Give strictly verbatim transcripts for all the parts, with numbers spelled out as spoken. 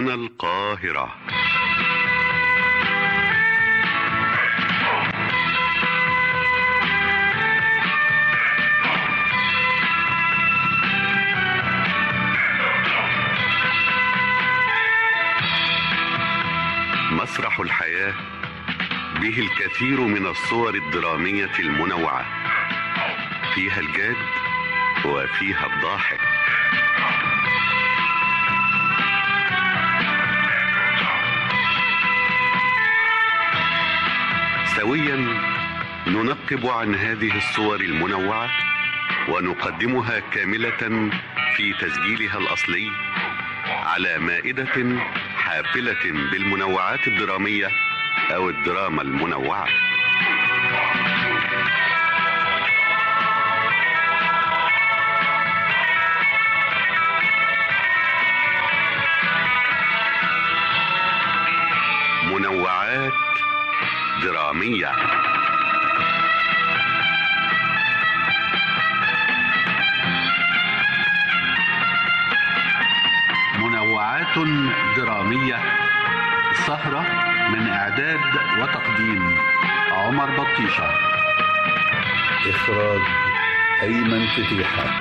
هنا القاهرة. مسرح الحياة به الكثير من الصور الدرامية المنوعة، فيها الجاد وفيها الضاحك. سويا ننقب عن هذه الصور المنوعة ونقدمها كاملة في تسجيلها الأصلي على مائدة حافلة بالمنوعات الدرامية أو الدراما المنوعة. منوعات درامية. منوعات درامية، سهرة من إعداد وتقديم عمر بطيشة، إخراج أيمن فتيحة.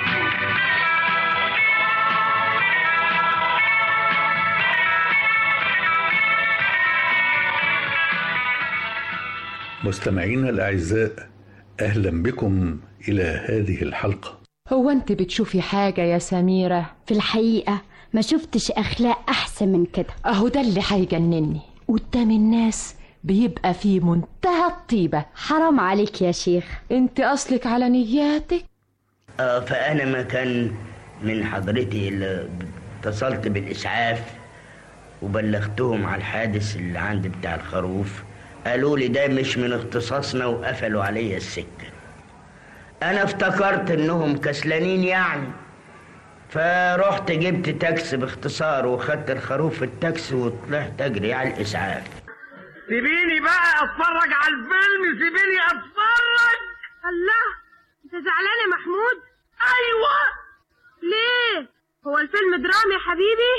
مستمعينا الأعزاء، أهلا بكم إلى هذه الحلقة. هو أنت بتشوفي حاجة يا سميرة؟ في الحقيقة ما شفتش أخلاق أحسن من كده. أهو ده اللي هيجنني، قدام الناس بيبقى في منتهى الطيبة. حرام عليك يا شيخ، أنت أصلك على نياتك. آه فأنا ما كان من حضرتي اللي اتصلت بالإسعاف وبلغتهم على الحادث اللي عندي بتاع الخروف. قالوا لي ده مش من اختصاصنا وقفلوا عليا السكة. أنا افتكرت إنهم كسلانين يعني، فرحت جبت تاكسي باختصار وخدت الخروف في التاكسي وطلعت أجري على الإسعاف. سيبيني بقى أتفرج على الفيلم، سيبيني أتفرج. الله، أنت زعلان يا محمود؟ أيوة. ليه؟ هو الفيلم درامي يا حبيبي؟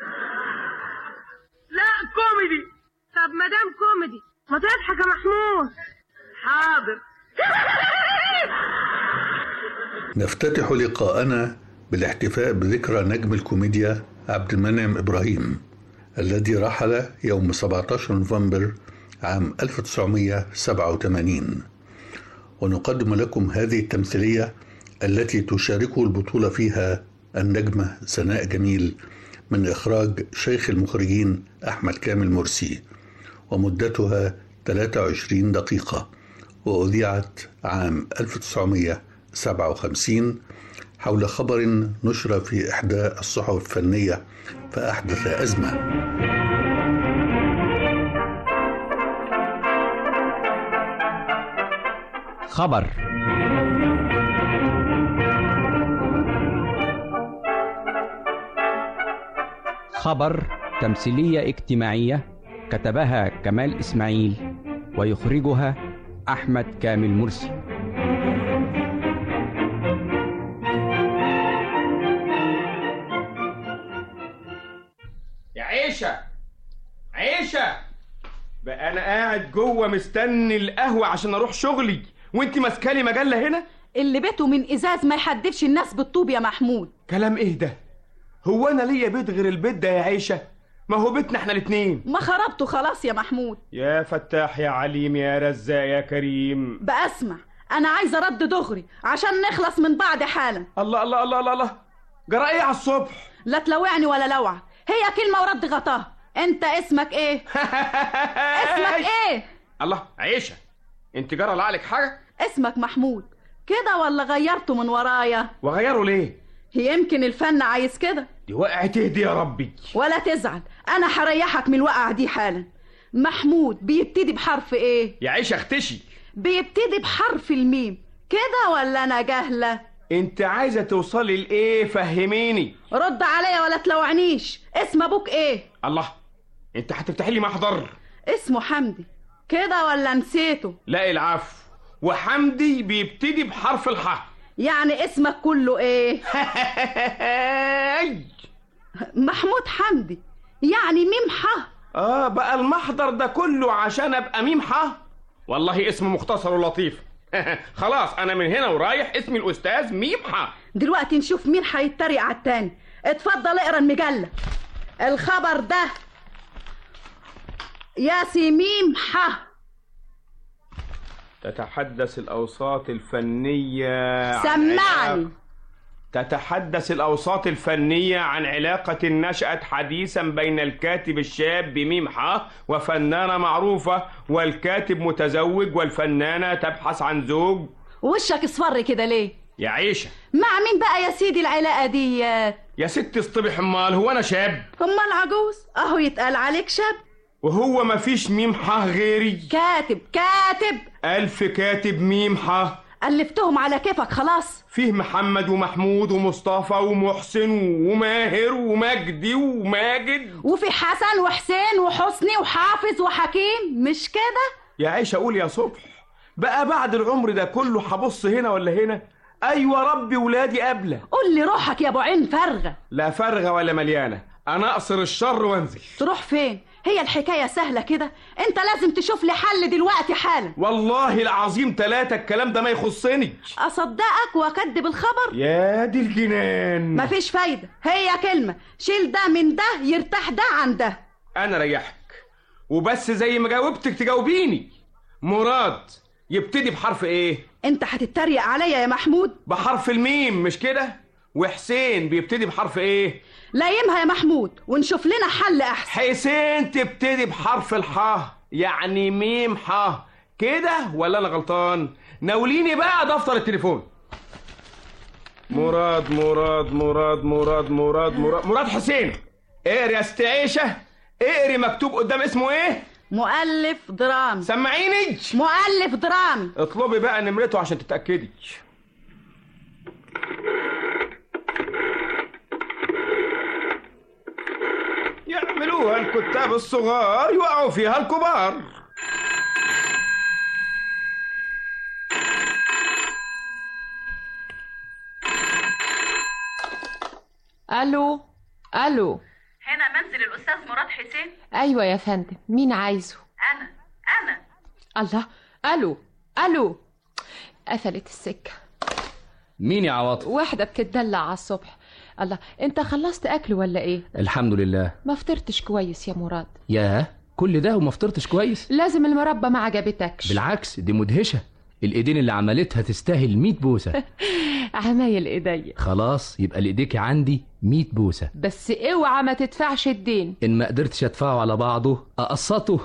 لا كوميدي. طب ما دام كوميدي ما تضحك يا محمود. حاضر. نفتتح لقاءنا بالاحتفاء بذكرى نجم الكوميديا عبد المنعم إبراهيم الذي رحل يوم سبعة عشر نوفمبر عام ألف وتسعمائة وسبعة وثمانين، ونقدم لكم هذه التمثيلية التي تشاركه البطولة فيها النجمة سناء جميل من إخراج شيخ المخرجين أحمد كامل مرسي، ومدتها ثلاثة وعشرين دقيقة، وأذيعت عام ألف وتسعمائة وسبعة وخمسين حول خبر نشر في إحدى الصحف الفنية فأحدث أزمة. خبر. خبر تمثيلية اجتماعية كتبها كمال إسماعيل ويخرجها أحمد كامل مرسي. يا عيشة عيشة، بقى أنا قاعد جوه مستني القهوة عشان أروح شغلي وانتي ماسكالي مجلة هنا. اللي بيته من إزاز ما يحدفش الناس بالطوب يا محمود. كلام إيه ده؟ هو أنا ليا بيت غير البيت ده يا عيشة؟ ما هو بيتنا احنا الاتنين. ما خربته خلاص يا محمود. يا فتاح يا عليم يا رزاق يا كريم. بقى اسمع، انا عايزه رد دغري عشان نخلص من بعض حالا. الله الله الله الله الله، جرى ايه على الصبح؟ لا تلوعني ولا لوعك، هي كلمه ورد غطاها. انت اسمك ايه؟ اسمك ايه؟ الله عيشة، انت جرى لعلك حاجه؟ اسمك محمود كده ولا غيرته من ورايا؟ وغيره ليه؟ يمكن الفن عايز كده. دي وقعة تهدي يا ربي. ولا تزعل، انا هريحك من الوقعة دي حالا. محمود بيبتدي بحرف ايه؟ يا عيشة اختشي. بيبتدي بحرف الميم كده ولا انا جاهلة؟ انت عايزة توصلي لايه؟ فهميني. رد عليا ولا تلوعنيش. اسم ابوك ايه؟ الله، انت هتفتحي لي محضر. اسمه حمدي كده ولا نسيته؟ لا العفو، وحمدي بيبتدي بحرف الحاء. يعني اسمك كله ايه؟ محمود حمدي. يعني ميم ح. اه بقى المحضر ده كله عشان ابقى ميم ح؟ والله اسم مختصر ولطيف. خلاص انا من هنا ورايح اسمي الاستاذ ميم ح. دلوقتي نشوف مين هيتريق على التاني. اتفضل اقرا المجله. الخبر ده يا سي ميم ح. تتحدث الأوساط الفنية سمعني. تتحدث الأوساط الفنية عن علاقة نشأت حديثا بين الكاتب الشاب ميم ح وفنانة معروفة، والكاتب متزوج والفنانة تبحث عن زوج. وشك اصفر كده ليه يا عيشة؟ مع مين بقى يا سيدي العلاقة دي؟ يا ست اصطبح، امال هو انا شاب؟ امال عجوز اهو يتقال عليك شاب. وهو مفيش ميم ح غيري؟ كاتب كاتب ألف كاتب ميم ح. ألفتهم على كيفك خلاص. فيه محمد ومحمود ومصطفى ومحسن وماهر ومجدي وماجد، وفي حسن وحسين وحسني وحافظ وحكيم، مش كده؟ يا عيشة قول يا صبح، بقى بعد العمر ده كله هبص هنا ولا هنا؟ أيوة ربي ولادي قبله. قول لي روحك يا أبو عين فارغة. لا فارغة ولا مليانة، أنا أقصر الشر وانزل. تروح فين؟ هي الحكاية سهلة كده؟ انت لازم تشوف لي حل دلوقتي حالا. والله العظيم ثلاثة الكلام ده ما يخصني. اصدقك واكدب الخبر؟ يا دي الجنان. مفيش فايدة، هي كلمة شيل ده من ده يرتاح ده عن ده. انا ريحك وبس، زي ما جاوبتك تجاوبيني. مراد يبتدي بحرف ايه؟ انت هتتريق عليا يا محمود؟ بحرف الميم مش كده؟ وحسين بيبتدي بحرف ايه؟ لايمها يا محمود ونشوف لنا حل احسن. حسين تبتدي بحرف الحاء، يعني ميم ح كده ولا انا غلطان؟ ناوليني بقى دفتر التليفون. مراد مراد مراد مراد مراد مراد مراد حسين. اقري يا ست عيشه، اقري مكتوب قدام اسمه ايه؟ مؤلف درامي. سمعيني. مؤلف درامي. اطلبي بقى نمرته عشان تتاكدي. يعملوها الكتاب الصغار يوقعوا فيها الكبار. الو الو، هنا منزل الاستاذ مراد حسين؟ ايوه يا فندم، مين عايزه؟ انا انا الله، الو الو، قفلت السكه. مين يا عواطف؟ واحده بتدلع على الصبح. الله، انت خلصت اكل ولا ايه؟ الحمد لله. ما فطرتش كويس يا مراد. ياه، كل ده وما فطرتش كويس؟ لازم المربى ما عجبتكش. بالعكس دي مدهشه، الايدين اللي عملتها تستاهل مية بوسه. عمايل ايديا. خلاص يبقى لايديكي عندي مية بوسه، بس اوعى ما تدفعش الدين. ان ما قدرتش ادفعه على بعضه اقسطه.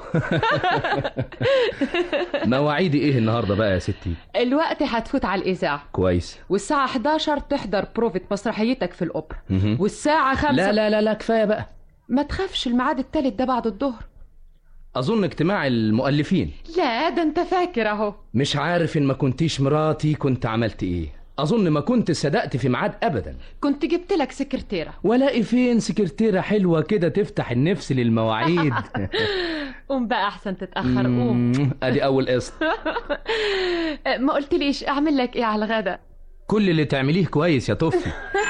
مواعيدي ايه النهارده بقى يا ستي؟ الوقت هتفوت على الاذاعه. كويس. والساعه حداشر تحضر بروفة مسرحيتك في الاوبرا. والساعه خمسة. لا لا لا لا كفايه بقى. ما تخافش، الميعاد التالت ده بعد الظهر. اظن اجتماع المؤلفين. لا ده انت فاكر اهو. مش عارف ان ما كنتيش مراتي كنت عملت ايه. اظن ما كنت صدقت في ميعاد ابدا. كنت جبت لك سكرتيره. ولاقي فين سكرتيره حلوه كده تفتح النفس للمواعيد. قوم بقى احسن تتاخر. قوم. ادي اول قسط. ما قلتليش اعمل لك ايه على الغدا؟ كل اللي تعمليه كويس يا طفي.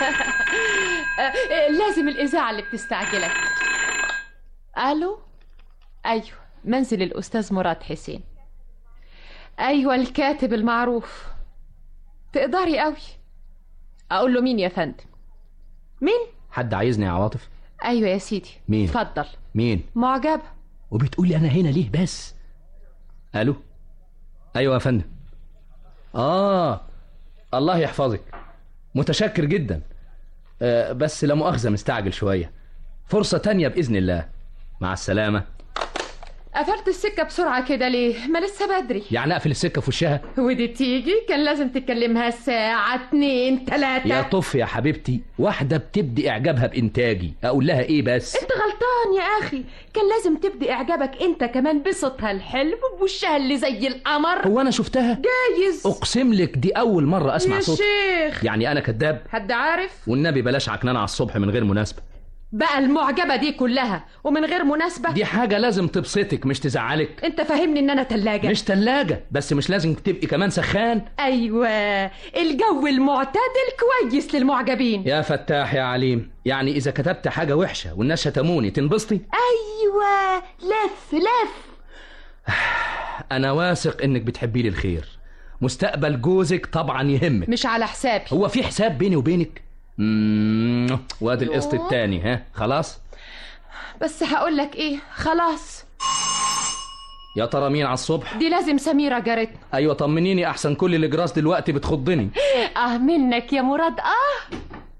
لازم الاذاعه اللي بتستعجلك. الو، ايوه منزل الاستاذ مراد حسين. ايوه الكاتب المعروف. تقدري قوي. اقول له مين يا فندم؟ مين؟ حد عايزني يا عواطف؟ ايوه يا سيدي. مين؟ اتفضل. مين؟ معجبه. وبتقولي انا هنا ليه بس؟ الو. ايوه يا فندم. اه الله يحفظك، متشكر جدا. آه بس لا مؤاخذه مستعجل شويه، فرصه تانية باذن الله. مع السلامه. قفلت السكة بسرعة كده ليه؟ ما لسه بدري. يعني اقفل السكة في وشها؟ ودي تيجي كان لازم تكلمها الساعة اتنين تلاتة. يا طف يا حبيبتي، واحدة بتبدي اعجابها بانتاجي اقول لها ايه بس؟ انت غلطان يا اخي، كان لازم تبدي اعجابك انت كمان بصوتها الحلو وبوشها اللي زي القمر. هو انا شفتها؟ جايز. اقسم لك دي اول مرة اسمع صوت. يا شيخ يعني انا كذاب؟ حد عارف؟ والنبي بلاش عكنانة على الصبح من غير مناسبة. بقى المعجبة دي كلها ومن غير مناسبة؟ دي حاجة لازم تبسطك مش تزعلك. انت فاهمني ان انا تلاجة؟ مش تلاجة، بس مش لازم تبقي كمان سخان. ايوه، الجو المعتدل كويس للمعجبين. يا فتاح يا عليم، يعني اذا كتبت حاجة وحشة والناس شتموني تنبسطي؟ ايوه، لف لف. انا واثق انك بتحبي لي الخير، مستقبل جوزك طبعا يهمك. مش على حسابي. هو في حساب بيني وبينك؟ اممم وادي القسط التاني. ها خلاص؟ بس هقولك ايه، خلاص. يا ترى مين على الصبح؟ دي لازم سميرة جارتنا. ايوه طمنيني احسن، كل الاجراس دلوقتي بتخضني. اه منك يا مراد. اه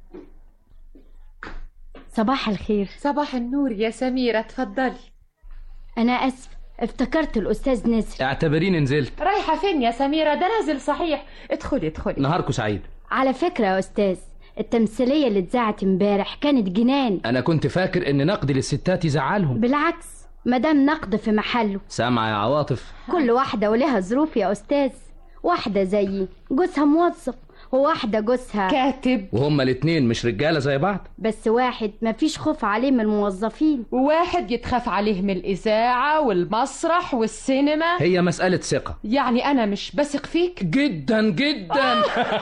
صباح الخير. صباح النور يا سميرة، اتفضلي. انا اسف، افتكرت الاستاذ نزل. اعتبريني نزلت. رايحة فين يا سميرة؟ ده نازل صحيح. ادخلي ادخلي. نهاركم سعيد. على فكرة يا استاذ، التمثيلية اللي اتذاعت امبارح كانت جنان. انا كنت فاكر ان نقد للستات يزعلهم. بالعكس، مدام نقد في محله. سامعة يا عواطف؟ كل واحدة ولها ظروف يا استاذ. واحدة زيي جوزها موظف، وواحدة جوزها كاتب، وهما الاتنين مش رجالة زي بعض. بس واحد مفيش خوف عليه من الموظفين، وواحد يتخاف عليه من الإذاعة والمسرح والسينما. هي مسألة ثقة. يعني أنا مش بثق فيك؟ جدا جدا.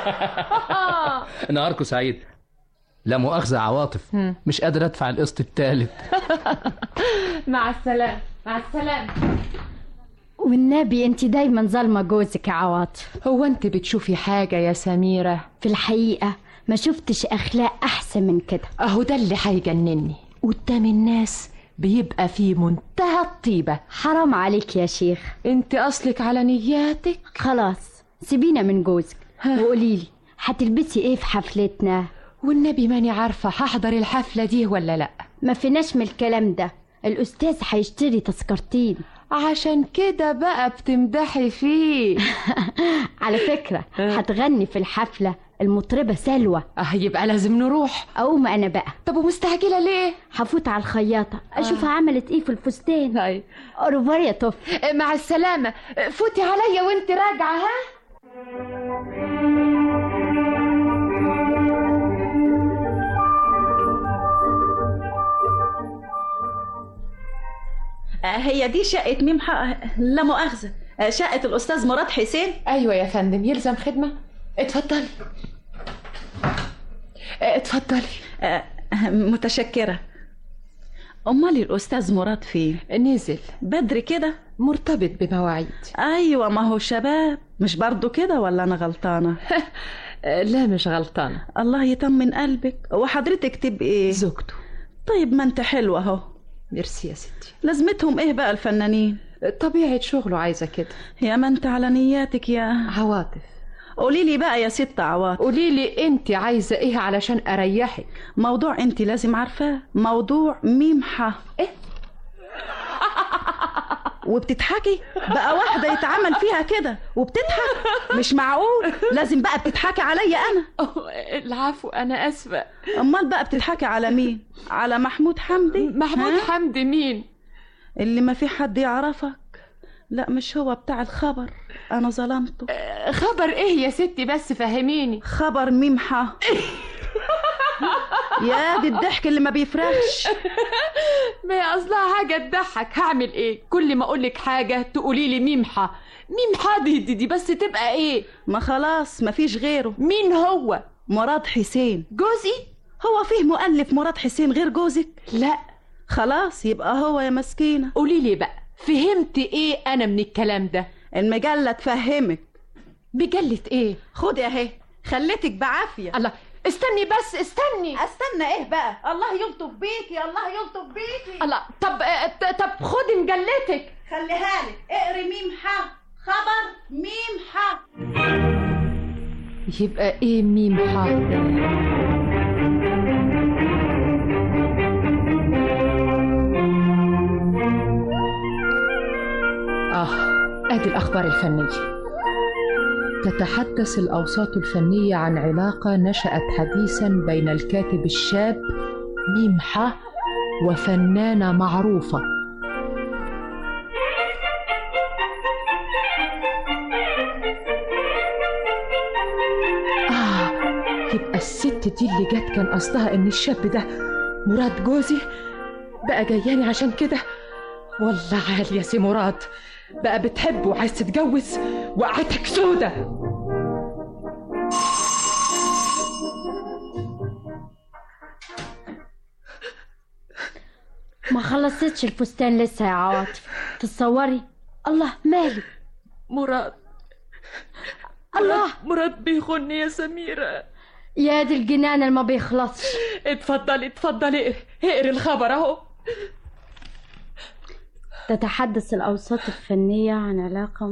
نهاركم سعيد. لا مؤاخذة عواطف، مش قادر أدفع القسط التالت. مع السلامة. مع السلامة. والنبي انت دايما ظالمة جوزك يا عواطف. هو انت بتشوفي حاجة يا سميرة؟ في الحقيقة ما شفتش أخلاق أحسن من كده. أهو ده اللي هيجنني قدام الناس، بيبقى في منتهى الطيبة. حرام عليك يا شيخ، انت أصلك على نياتك. خلاص سيبينا من جوزك وقوليلي هتلبسي ايه في حفلتنا؟ والنبي ماني عارفة هحضر الحفلة دي ولا لأ. ما فيناش من الكلام ده، الأستاذ هيشتري تذكرتين. عشان كده بقى بتمدحي فيه. على فكرة هتغني في الحفلة المطربة سلوى. اه يبقى لازم نروح. أقوم أنا بقى. طب ومستعجلة ليه؟ هفوت على الخياطة أشوفها آه. عملت إيه في الفستان. هاي أوروفار يا طف. مع السلامة. فوتي عليا وانت راجعة. ها هي دي شقة ميم حق... لا مؤاخذة، شقة الأستاذ مراد حسين. أيوة يا فندم، يلزم خدمة. اتفضلي اتفضلي. متشكرة. أمال الأستاذ مراد فين؟ نزل بدري كده، مرتبط بمواعيد. أيوة ما هو شباب، مش برضو كده ولا أنا غلطانة؟ لا مش غلطانة. الله يطمن قلبك. وحضرتك تبقي زوجته. طيب ما انت حلوة اهو. ميرسي يا ستي. لازمتهم ايه بقى الفنانين؟ طبيعة شغله عايزة كده. يا ما انت على نياتك يا عواطف. قولي لي بقى يا ست عواطف، قولي لي انت عايزة ايه علشان اريحك. موضوع انت لازم عارفاه، موضوع ميمحة. ايه وبتضحكي بقى؟ واحدة يتعمل فيها كده وبتضحك؟ مش معقول، لازم بقى بتضحكي عليا انا. العفو انا اسفة. امال بقى بتضحكي على مين؟ على محمود حمدي؟ محمود ها؟ حمدي مين؟ اللي ما في حد يعرفك. لا مش هو بتاع الخبر، انا ظلمته. خبر ايه يا ستي بس فهميني. خبر ميمحة. يا دي الضحك اللي ما بيفرغش. ما هي اصلها حاجه تضحك، هعمل ايه؟ كل ما اقولك حاجه تقولي لي ميمحة. ميمحة دي, دي دي بس تبقى ايه؟ ما خلاص ما فيش غيره. مين هو؟ مراد حسين جوزي. هو فيه مؤلف مراد حسين غير جوزك؟ لا. خلاص يبقى هو يا مسكينه. قولي لي بقى فهمت ايه انا من الكلام ده؟ المجله تفهمك. مجله ايه؟ خدي اهي، خليتك بعافيه. الله استني بس استني. استنى ايه بقى؟ الله يلطف بيكي، الله يلطف بيكي. الله طب طب خدي مجلتك. خليها لك، اقري ميمحة، خبر ميمحة. يبقى ايه ميمحة؟ اه ادي الاخبار الفنية. تتحدث الأوساط الفنية عن علاقة نشأت حديثا بين الكاتب الشاب ميمحة وفنانة معروفة. آه يبقى الست دي اللي جت كان قصدها إن الشاب ده مراد جوزي بقى جاياني عشان كده؟ والله عال يا سي مراد، بقى بتحب وعايز تتجوز وقعتك سودة. ما خلصتش الفستان لسه يا عواطف، تتصوري؟ الله مالك؟ مراد الله، مراد بيخوني يا سميرة. يا دي الجنان اللي ما بيخلصش. اتفضلي اتفضلي اقري الخبر اهو. تتحدث الأوساط الفنية عن علاقة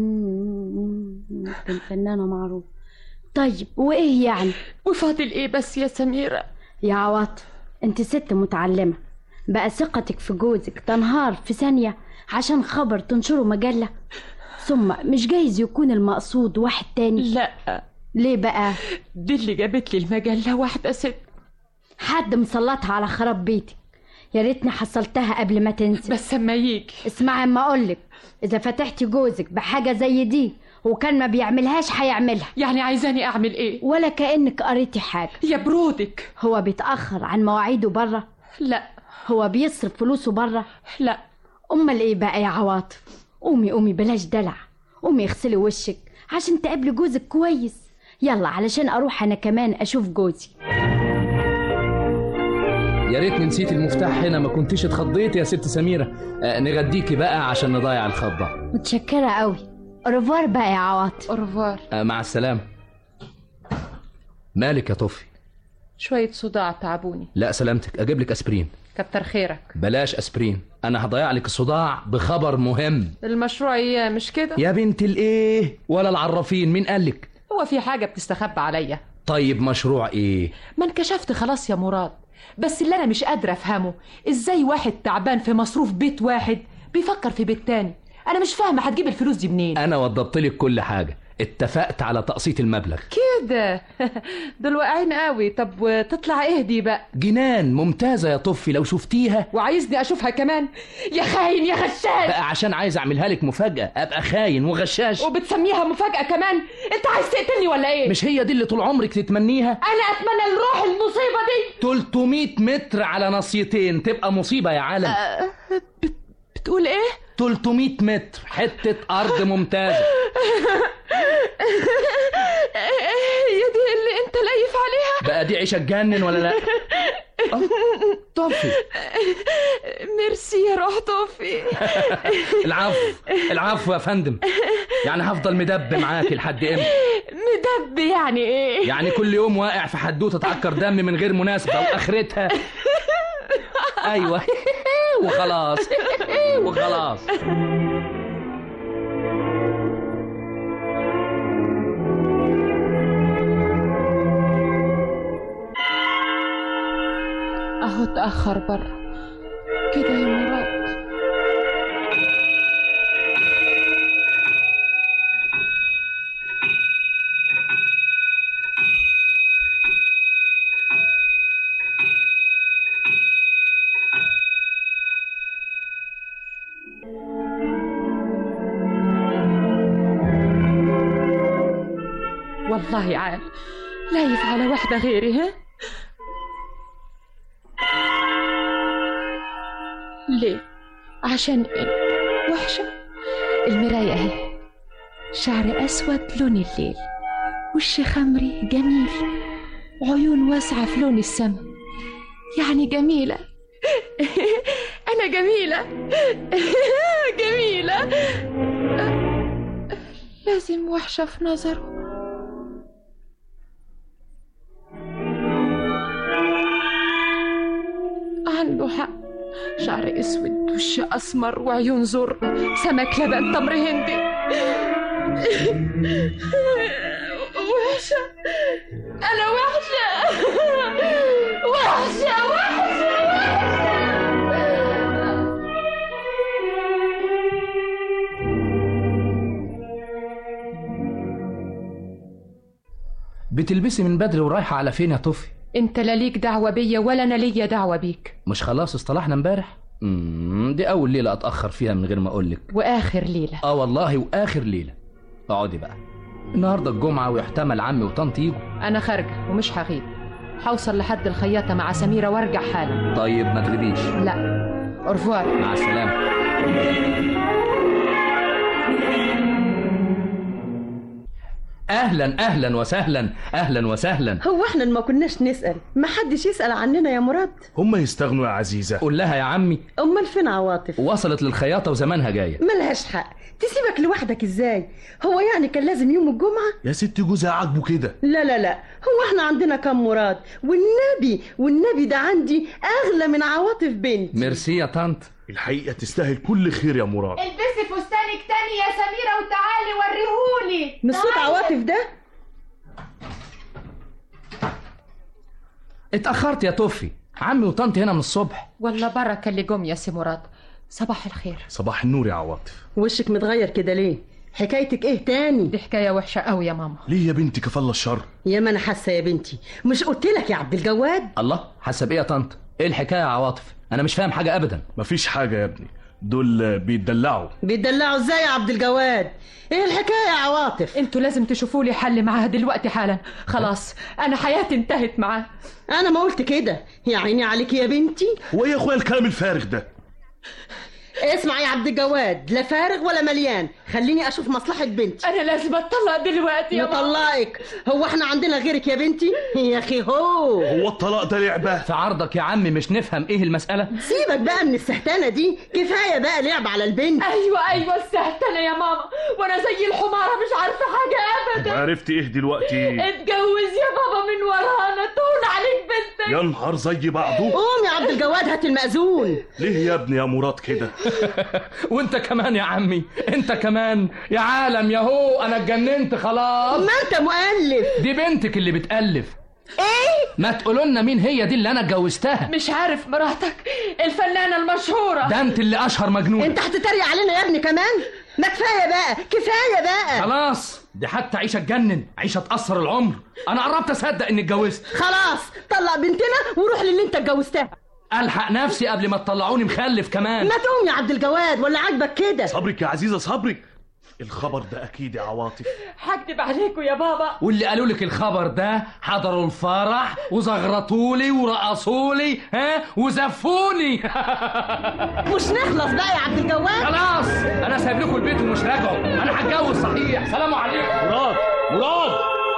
بين فنانة معروفة. طيب وإيه يعني؟ وفاضل إيه بس يا سميرة؟ يا عواطف أنت ست متعلمة، بقى ثقتك في جوزك تنهار في ثانية عشان خبر تنشره مجلة؟ ثم مش جايز يكون المقصود واحد تاني؟ لا. ليه بقى؟ دي اللي جابت لي المجلة واحدة ست، حد مسلطها على خراب بيتك. يا ريتني حصلتها قبل ما تنسي. بس اما يجي اسمعي اما اقولك، اذا فتحتي جوزك بحاجة زي دي وكان ما بيعملهاش هيعملها. يعني عايزاني اعمل ايه؟ ولا كأنك قريتي حاجة يا برودك. هو بيتأخر عن مواعيده بره؟ لا. هو بيصرف فلوسه بره؟ لا. امال ايه بقى يا عواطف؟ قومي قومي بلاش دلع، قومي اغسلي وشك عشان تقابلي جوزك كويس. يلا علشان اروح انا كمان اشوف جوزي. يا ريتني نسيت المفتاح هنا، ما كنتيش اتخضيت يا ست سميرة. آه نغديكي بقى عشان نضيع الخضة. متشكرة قوي. أوروفوار بقى يا عواطف. أوروفوار. آه مع السلامة. مالك يا طفي؟ شوية صداع تعبوني. لا سلامتك، اجيب لك اسبرين. كتر خيرك. بلاش اسبرين، انا هضيع لك الصداع بخبر مهم. المشروع ايه مش كده؟ يا بنت الايه ولا العرافين، مين قالك؟ هو في حاجة بتستخبى عليا؟ طيب مشروع ايه؟ ما انكشفت خلاص يا مراد، بس اللي انا مش قادرة افهمه ازاي واحد تعبان في مصروف بيت واحد بيفكر في بيت تاني. انا مش فاهمة هتجيب الفلوس دي منين؟ انا وضبط لك كل حاجة، اتفقت على تقسيط المبلغ كده. دول واقعين قوي. طب وتطلع ايه دي بقى؟ جنان ممتازة يا طفي لو شفتيها. وعايزني اشوفها كمان؟ يا خاين يا غشاش. بقى عشان عايز اعملها لك مفاجأة ابقى خاين وغشاش وبتسميها مفاجأة كمان؟ انت عايز تقتلني ولا ايه؟ مش هي دي اللي طول عمرك تتمنيها؟ انا اتمنى نروح المصيبة دي. تلتمية متر على ناصيتين تبقى مصيبة يا عالم. أه بت... بتقول ايه؟ تلتمية متر حتة ارض ممتازة. هي دي اللي انت لايف عليها؟ بقى دي عيشة تجنن ولا لا؟ طفي. ميرسي يا روح طفي. العفو العفو يا فندم. يعني هفضل مدب معاك لحد امتى؟ مدب يعني ايه؟ يعني كل يوم واقع في حدوته تعكر دم من غير مناسبة واخرتها ايوه وخلاص وخلاص. اهو اتأخر بره كده يا مراد. والله عال لايف على واحدة غيري. ها ليه؟ عشان ايه؟ وحشة. المراية اهي، شعر اسود لون الليل، وش خمري جميل، عيون واسعة في لون السما، يعني جميلة. انا جميلة. جميلة. لازم وحشة في نظره. عنده حق، شعر اسود وش اسمر وعيون زر، سمك لبن تمر هندي. وحشة. انا وحشة. وحشة وحشة وحشة. بتلبسي من بدري ورايحة على فين يا طفي؟ انت لا ليك دعوة بيا ولا انا ليا دعوة بيك. مش خلاص اصطلحنا امبارح؟ امم دي اول ليلة اتأخر فيها من غير ما اقولك. واخر ليلة. اه والله واخر ليلة. اقعدي بقى، النهاردة الجمعة ويحتمل عمي وطنطي يجوا. انا خارجة ومش هغيب. هوصل لحد الخياطة مع سميرة وارجع حالا. طيب ما تغيبيش. لا، أورفوار. مع السلامة. اهلا اهلا وسهلا، اهلا وسهلا. هو احنا ما كناش نسال؟ ما حدش يسال عننا يا مراد. هم يستغنوا يا عزيزه. قول لها يا عمي. امال فين عواطف؟ وصلت للخياطه وزمانها جايه. ملهاش حق تسيبك لوحدك ازاي؟ هو يعني كان لازم يوم الجمعه؟ يا ست جوزها عاجبه كده. لا لا لا، هو احنا عندنا كم مراد؟ والنبي والنبي ده عندي اغلى من عواطف بنتي. ميرسي يا طنط. الحقيقه تستاهل كل خير يا مراد. البسي فستانك تاني يا سميرة وتعالي وريهولي. مش صوت عواطف ده؟ اتأخرت يا توفي، عمي وطنط هنا من الصبح. والله بركة اللي جم يا سي مراد. صباح الخير. صباح النور يا عواطف. وشك متغير كده ليه؟ حكايتك ايه تاني؟ دي حكاية وحشة قوي يا ماما. ليه يا بنتي كفالة الشر؟ يا ما انا حاسة يا بنتي، مش قلت لك يا عبد الجواد؟ الله، حاسة بايه يا طنط؟ ايه الحكاية يا عواطف؟ انا مش فاهم حاجة ابدا. مفيش حاجة يا ابني، دول بيتدلعوا. بيتدلعوا ازاي يا عبد الجواد؟ ايه الحكايه يا عواطف؟ انتوا لازم تشوفوا لي حل معاها دلوقتي حالا. خلاص انا حياتي انتهت معاه. انا ما قلت كده يا عيني عليك يا بنتي. هو ايه يا اخويا الكلام الفارغ ده؟ اسمع يا عبد الجواد، لا فارغ ولا مليان، خليني اشوف مصلحه بنتي. انا لازم اتطلق دلوقتي يا ماما. نطلقك؟ هو احنا عندنا غيرك يا بنتي؟ يا اخي هو هو الطلاق ده لعبه؟ في عرضك يا عمي مش نفهم ايه المساله؟ سيبك بقى من السهتانه دي، كفايه بقى لعب على البنت. ايوه ايوه السهتانه يا ماما، وانا زي الحماره مش عارفه حاجه ابدا. عرفتي ايه دلوقتي؟ اتجوز يا بابا من ورانا، تهون عليك بنتك. يا نهار زي بعضه. قوم يا عبد الجواد هات المأذون. ليه يا ابني يا مراد كده؟ وانت كمان يا عمي، انت كمان يا عالم يا هو. انا اتجننت خلاص. ما انت مؤلف. دي بنتك اللي بتألف. ايه؟ ما تقولوا لنا مين هي دي اللي انا اتجوزتها؟ مش عارف، مراتك الفنانه المشهوره. ده انت اللي اشهر مجنون. انت هتتريق علينا يا ابني كمان؟ ما كفايه بقى، كفايه بقى. خلاص، دي حتى عيشه تجنن، عيشه تأثر العمر. انا قربت اصدق اني اتجوزت. خلاص طلق بنتنا وروح للي انت اتجوزتها. الحق نفسي قبل ما تطلعوني مخلف كمان. ما تقوم يا عبد الجواد، ولا عاجبك كده؟ صبرك يا عزيزه صبرك. الخبر ده اكيد يا عواطف. هكدب عليكم يا بابا. واللي قالوا لك الخبر ده حضروا الفرح وزغرطولي ورقصولي ها وزفوني. مش نخلص بقى يا عبد الجواد؟ خلاص انا سايب لكم البيت ومش راجعه. انا هتجوز صحيح. سلام عليكم. مراد مراد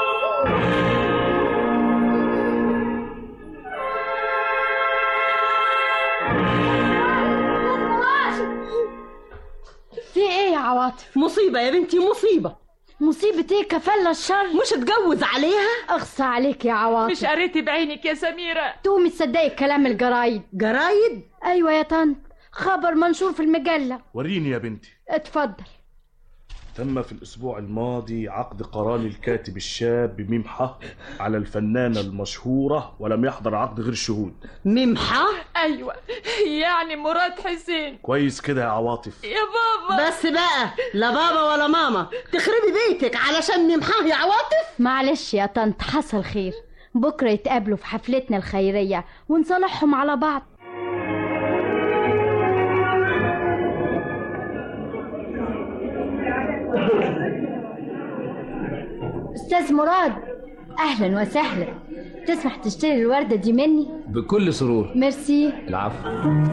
في ايه يا عواطف؟ مصيبة يا بنتي، مصيبة. مصيبة ايه؟ كفالة الشر. مش اتجوز عليها؟ اخصى عليك يا عواطف. مش قريتي بعينك يا سميرة؟ تقومي تصدقي كلام الجرايد. جرايد؟ ايوه يا طنط، خبر منشور في المجلة. وريني يا بنتي. اتفضل. تم في الأسبوع الماضي عقد قران الكاتب الشاب ميم ح على الفنانة المشهورة، ولم يحضر عقد غير شهود. ميم ح؟ أيوة، يعني مراد حسين. كويس كده يا عواطف. يا بابا بس بقى، لا بابا ولا ماما تخربي بيتك علشان ميم ح يا عواطف. معلش يا طنط، حصل خير، بكرة يتقابلوا في حفلتنا الخيرية ونصالحهم على بعض. أستاذ مراد، أهلا وسهلا. تسمح تشتري الوردة دي مني؟ بكل سرور. ميرسي. العفو.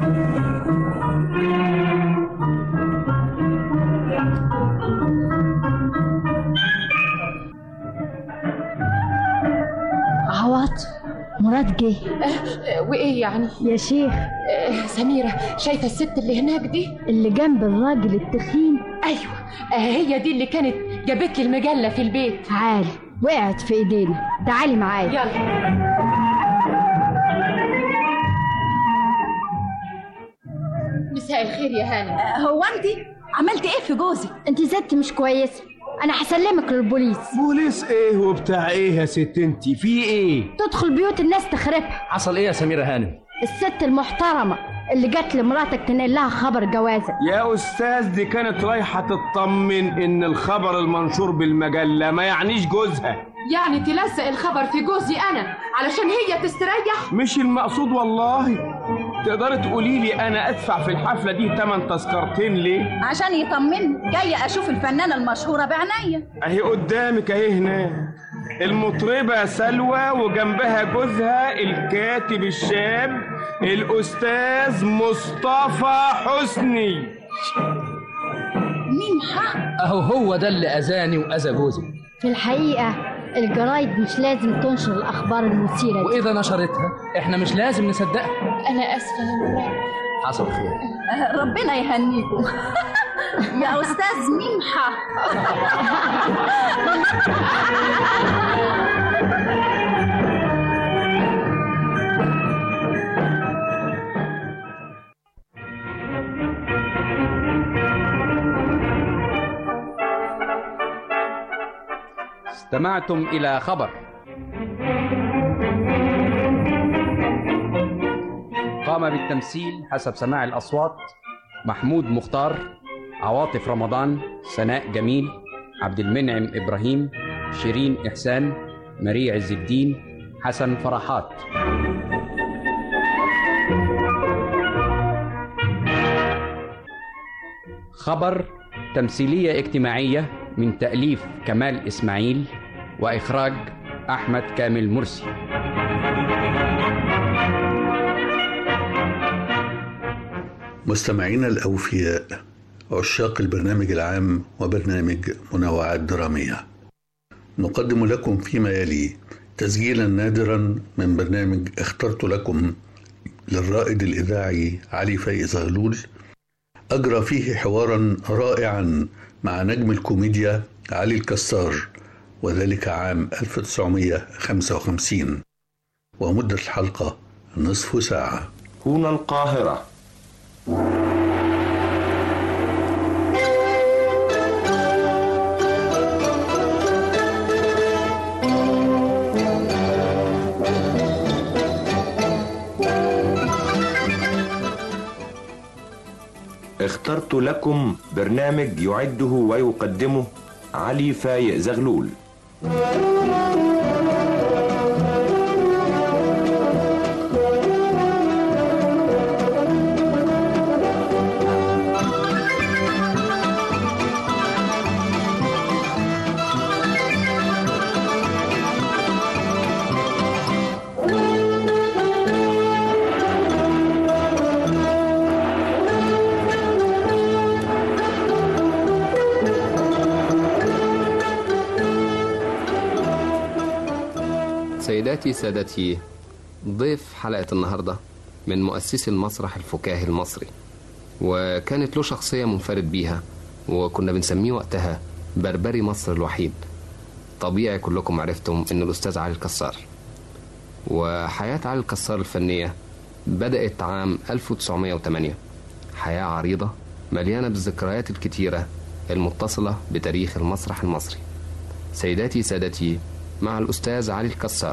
عواطف، مراد جه. أه وإيه يعني؟ يا شيخ. أه سميرة، شايفة الست اللي هناك دي؟ اللي جنب الراجل التخين؟ أيوة، أه هي دي اللي كانت جابت لي المجلة في البيت. تعالي، وقعت في ايدينا، تعالي معايا. يلا. مساء الخير يا هانم. أه هو انت عملت ايه في جوزي؟ انت ست مش كويسة، انا هسلمك للبوليس. بوليس ايه وبتاع ايه يا ست انتي؟ في ايه؟ تدخل بيوت الناس تخربها. حصل ايه يا سميرة هانم؟ الست المحترمة اللي جت لمراتك تنقل لها خبر جوازك. يا استاذ دي كانت رايحة تطمن ان الخبر المنشور بالمجلة ما يعنيش جوزها. يعني تلزق الخبر في جوزي انا علشان هي تستريح؟ مش المقصود والله. تقدري تقولي لي انا ادفع في الحفلة دي تمن تذكرتين ليه؟ عشان يطمن. جاية اشوف الفنانة المشهورة بعناية. اهي قدامك اهي هنا. المطربة سلوى وجنبها جوزها الكاتب الشاب الأستاذ مصطفى حسني. مين حق؟ اهو هو ده اللي اذاني واذى جوزي. في الحقيقة الجرايد مش لازم تنشر الأخبار المثيرة دي. وإذا نشرتها إحنا مش لازم نصدقها. أنا آسفة يا مراد. حصل خير. ربنا يهنيكم. يا أستاذ ميمحة. استمعتم إلى خبر. قام بالتمثيل حسب سماع الأصوات محمود مختار، عواطف رمضان، سناء جميل، عبد المنعم إبراهيم، شيرين إحسان، مريع عز الدين، حسن فرحات. خبر تمثيلية اجتماعية من تأليف كمال إسماعيل وإخراج أحمد كامل مرسي. مستمعينا الأوفياء، عشاق البرنامج العام وبرنامج منوعات درامية، نقدم لكم فيما يلي تسجيلا نادرا من برنامج اخترت لكم للرائد الإذاعي علي فايق زغلول، أجرى فيه حوارا رائعا مع نجم الكوميديا علي الكسار، وذلك عام ألف وتسعمائة وخمسة وخمسين، ومدة الحلقة نصف ساعة. هنا القاهرة. اخترت لكم برنامج يعده ويقدمه علي فايق زغلول. سيداتي سادتي، ضيف حلقة النهاردة من مؤسسي المسرح الفكاهي المصري، وكانت له شخصية منفرد بيها، وكنا بنسميه وقتها بربري مصر الوحيد. طبيعي كلكم عرفتم إن الأستاذ علي الكسار. وحياة علي الكسار الفنية بدأت عام ألف وتسعمائة وثمانية، حياة عريضة مليانة بالذكريات الكتيرة المتصلة بتاريخ المسرح المصري. سيداتي سادتي، مع الأستاذ علي الكسار.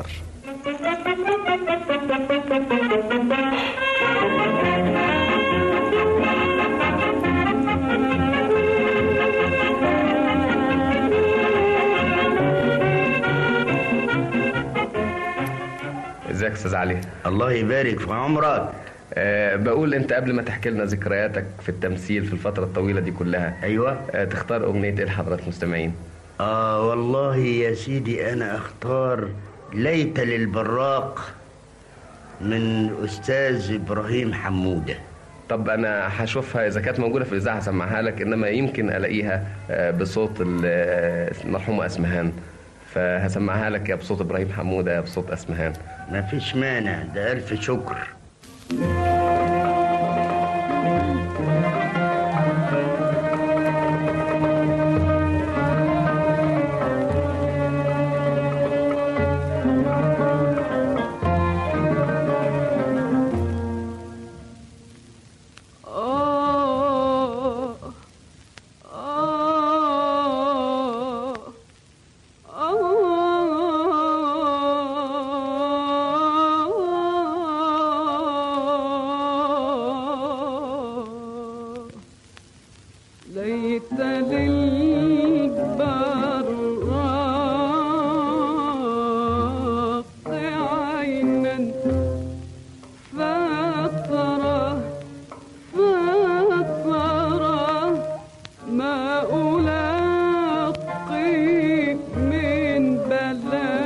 ازيك استاذ علي؟ الله يبارك في عمرك. أه بقول انت قبل ما تحكي لنا ذكرياتك في التمثيل في الفترة الطويلة دي كلها، ايوه، أه تختار اغنية ايه لحضرات المستمعين؟ اه والله يا سيدي انا اختار ليت للبراق من استاذ ابراهيم حمودة. طب انا هشوفها اذا كانت موجودة في الاذاعة هسمعها لك، انما يمكن الاقيها بصوت المرحومة اسمهان، فهسمعها لك يا بصوت ابراهيم حمودة يا بصوت اسمهان. ما فيش مانع، ده الف شكر. ما ألاقي من بلاء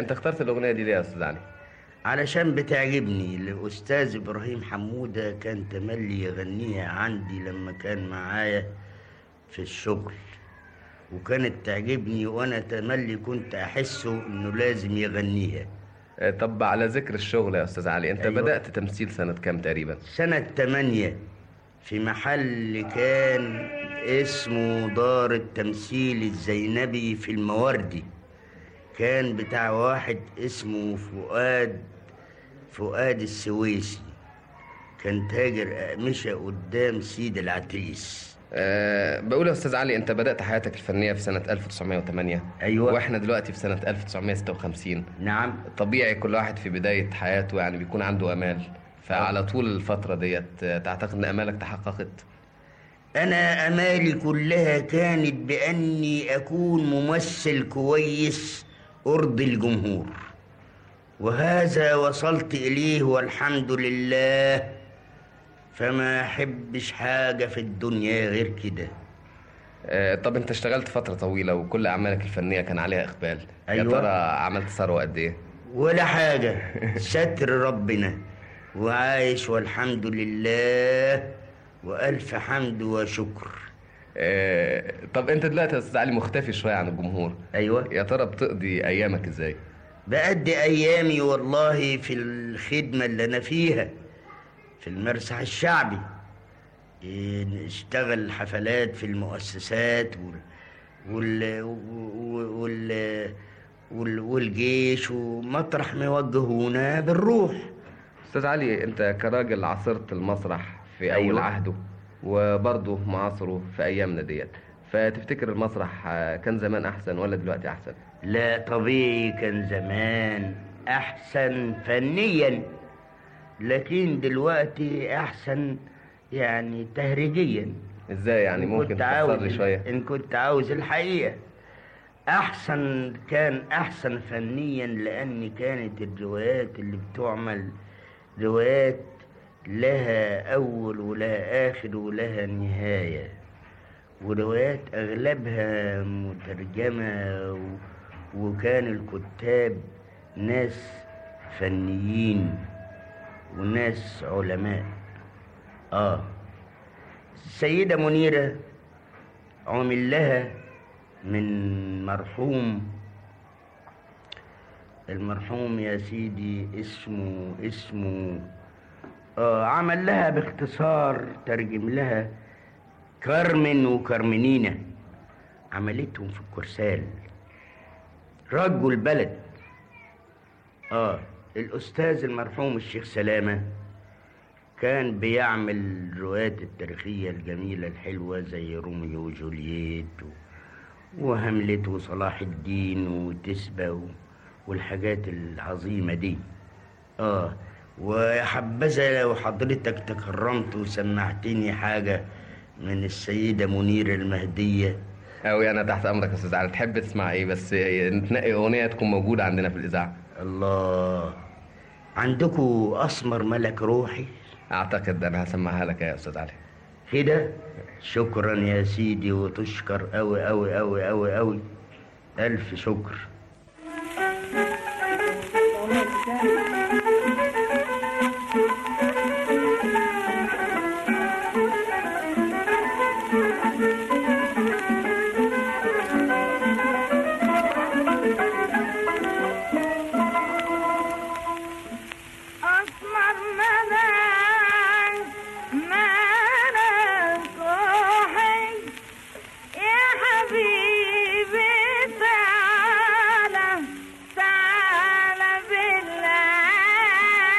انت اخترت الاغنيه دي ليه يا استاذ علي؟ علشان بتعجبني. الأستاذ إبراهيم حمودة كان تملي يغنيها عندي لما كان معايا في الشغل، وكانت تعجبني، وأنا تملي كنت أحسه إنه لازم يغنيها. طب على ذكر الشغل يا أستاذ علي، أنت أيوة. بدأت تمثيل سنة كام تقريبا؟ سنة تمانية في محل كان اسمه دار التمثيل الزينبي في المواردي، كان بتاع واحد اسمه فؤاد فؤاد السويسي، كان تاجر أقمشة قدام سيد العتريس. أه بقول يا أستاذ علي، أنت بدأت حياتك الفنية في سنة ألف وتسعمائة وثمانية. أيوة. وإحنا دلوقتي في سنة ألف وتسعمائة وستة وخمسين. نعم. طبيعي كل واحد في بداية حياته يعني بيكون عنده أمال، فعلى طول الفترة ديت تعتقد إن أمالك تحققت؟ أنا أمالي كلها كانت بأني أكون ممثل كويس أرضي الجمهور، وهذا وصلت إليه والحمد لله، فما أحبش حاجة في الدنيا غير كده. آه طب أنت اشتغلت فترة طويلة وكل أعمالك الفنية كان عليها إقبال. أيوة. يا ترى عملت ثروة قد إيه؟ ولا حاجة، ستر ربنا، وعايش والحمد لله، وألف حمد وشكر. آه طب أنت دلوقتي يا أستاذ علي مختفي شوية عن الجمهور. أيوة. يا ترى بتقضي أيامك إزاي؟ بقضي أيامي والله في الخدمة اللي أنا فيها في المسرح الشعبي، نشتغل حفلات في المؤسسات وال... وال... وال... والجيش، ومطرح ما يوجهونا بنروح. أستاذ علي، أنت كراجل عاصرت المسرح في أيوة. أول عهده وبرضه معاصره في أيامنا ديت، فتفتكر المسرح كان زمان أحسن ولا دلوقتي أحسن؟ لا، طبيعي كان زمان أحسن فنيا، لكن دلوقتي أحسن يعني تهريجيا. إزاي يعني؟ ممكن تفسر لي شوية؟ إن كنت عاوز الحقيقة، أحسن كان أحسن فنيا، لأن كانت الروايات اللي بتعمل روايات لها أول ولها آخر ولها نهاية، وروايات أغلبها مترجمة، و... وكان الكتاب ناس فنيين وناس علماء. آه السيدة منيرة عمل لها من مرحوم المرحوم يا سيدي اسمه اسمه آه عمل لها باختصار، ترجم لها كارمن وكارمنينا، عملتهم في الكرسال. رجوا البلد. اه الأستاذ المرحوم الشيخ سلامة كان بيعمل الروايات التاريخية الجميلة الحلوة زي روميو وجولييت وهاملت وصلاح الدين وتسبة والحاجات العظيمة دي. اه ويا حبذا لو حضرتك تكرمت وسمعتني حاجة من السيدة منيرة المهدية. أوي أنا تحت أمرك يا أستاذ علي. تحب تسمع إيه؟ بس نتنقي أغنية تكون موجودة عندنا في الإذاعة. الله، عندكم أسمر ملك روحي؟ أعتقد أنا هسمعها لك يا أستاذ علي. كده؟ شكرا يا سيدي، وتشكر أوي أوي أوي أوي أوي، ألف شكر. تعالى تعالى بالله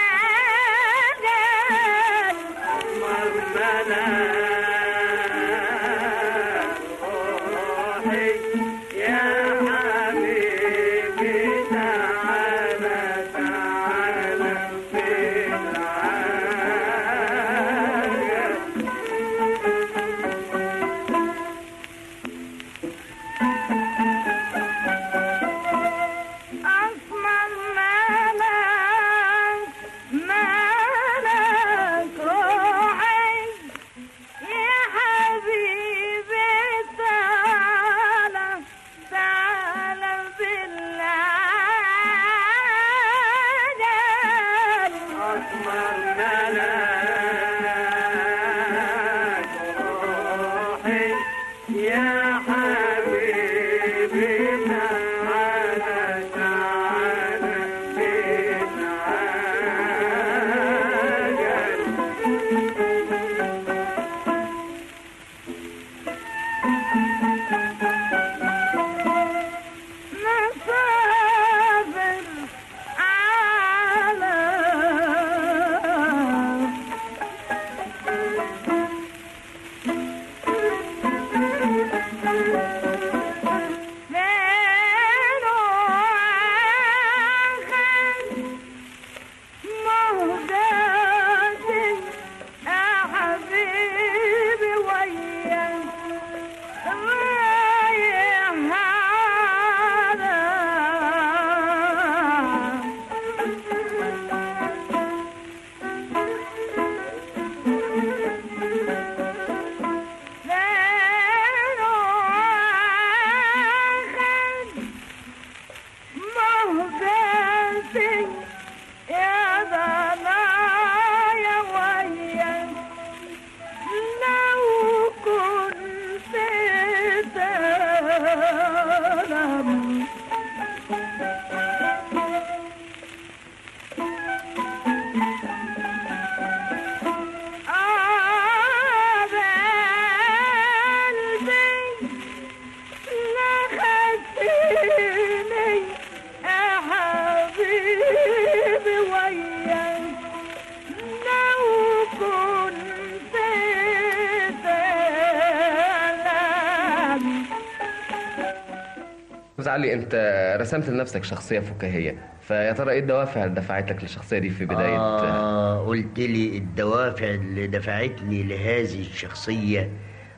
علي، انت رسمت لنفسك شخصيه فكاهيه، فيا ترى ايه الدوافع اللي دفعتك للشخصيه دي في بدايه؟ آه قلت لي الدوافع اللي دفعتني لهذه الشخصيه.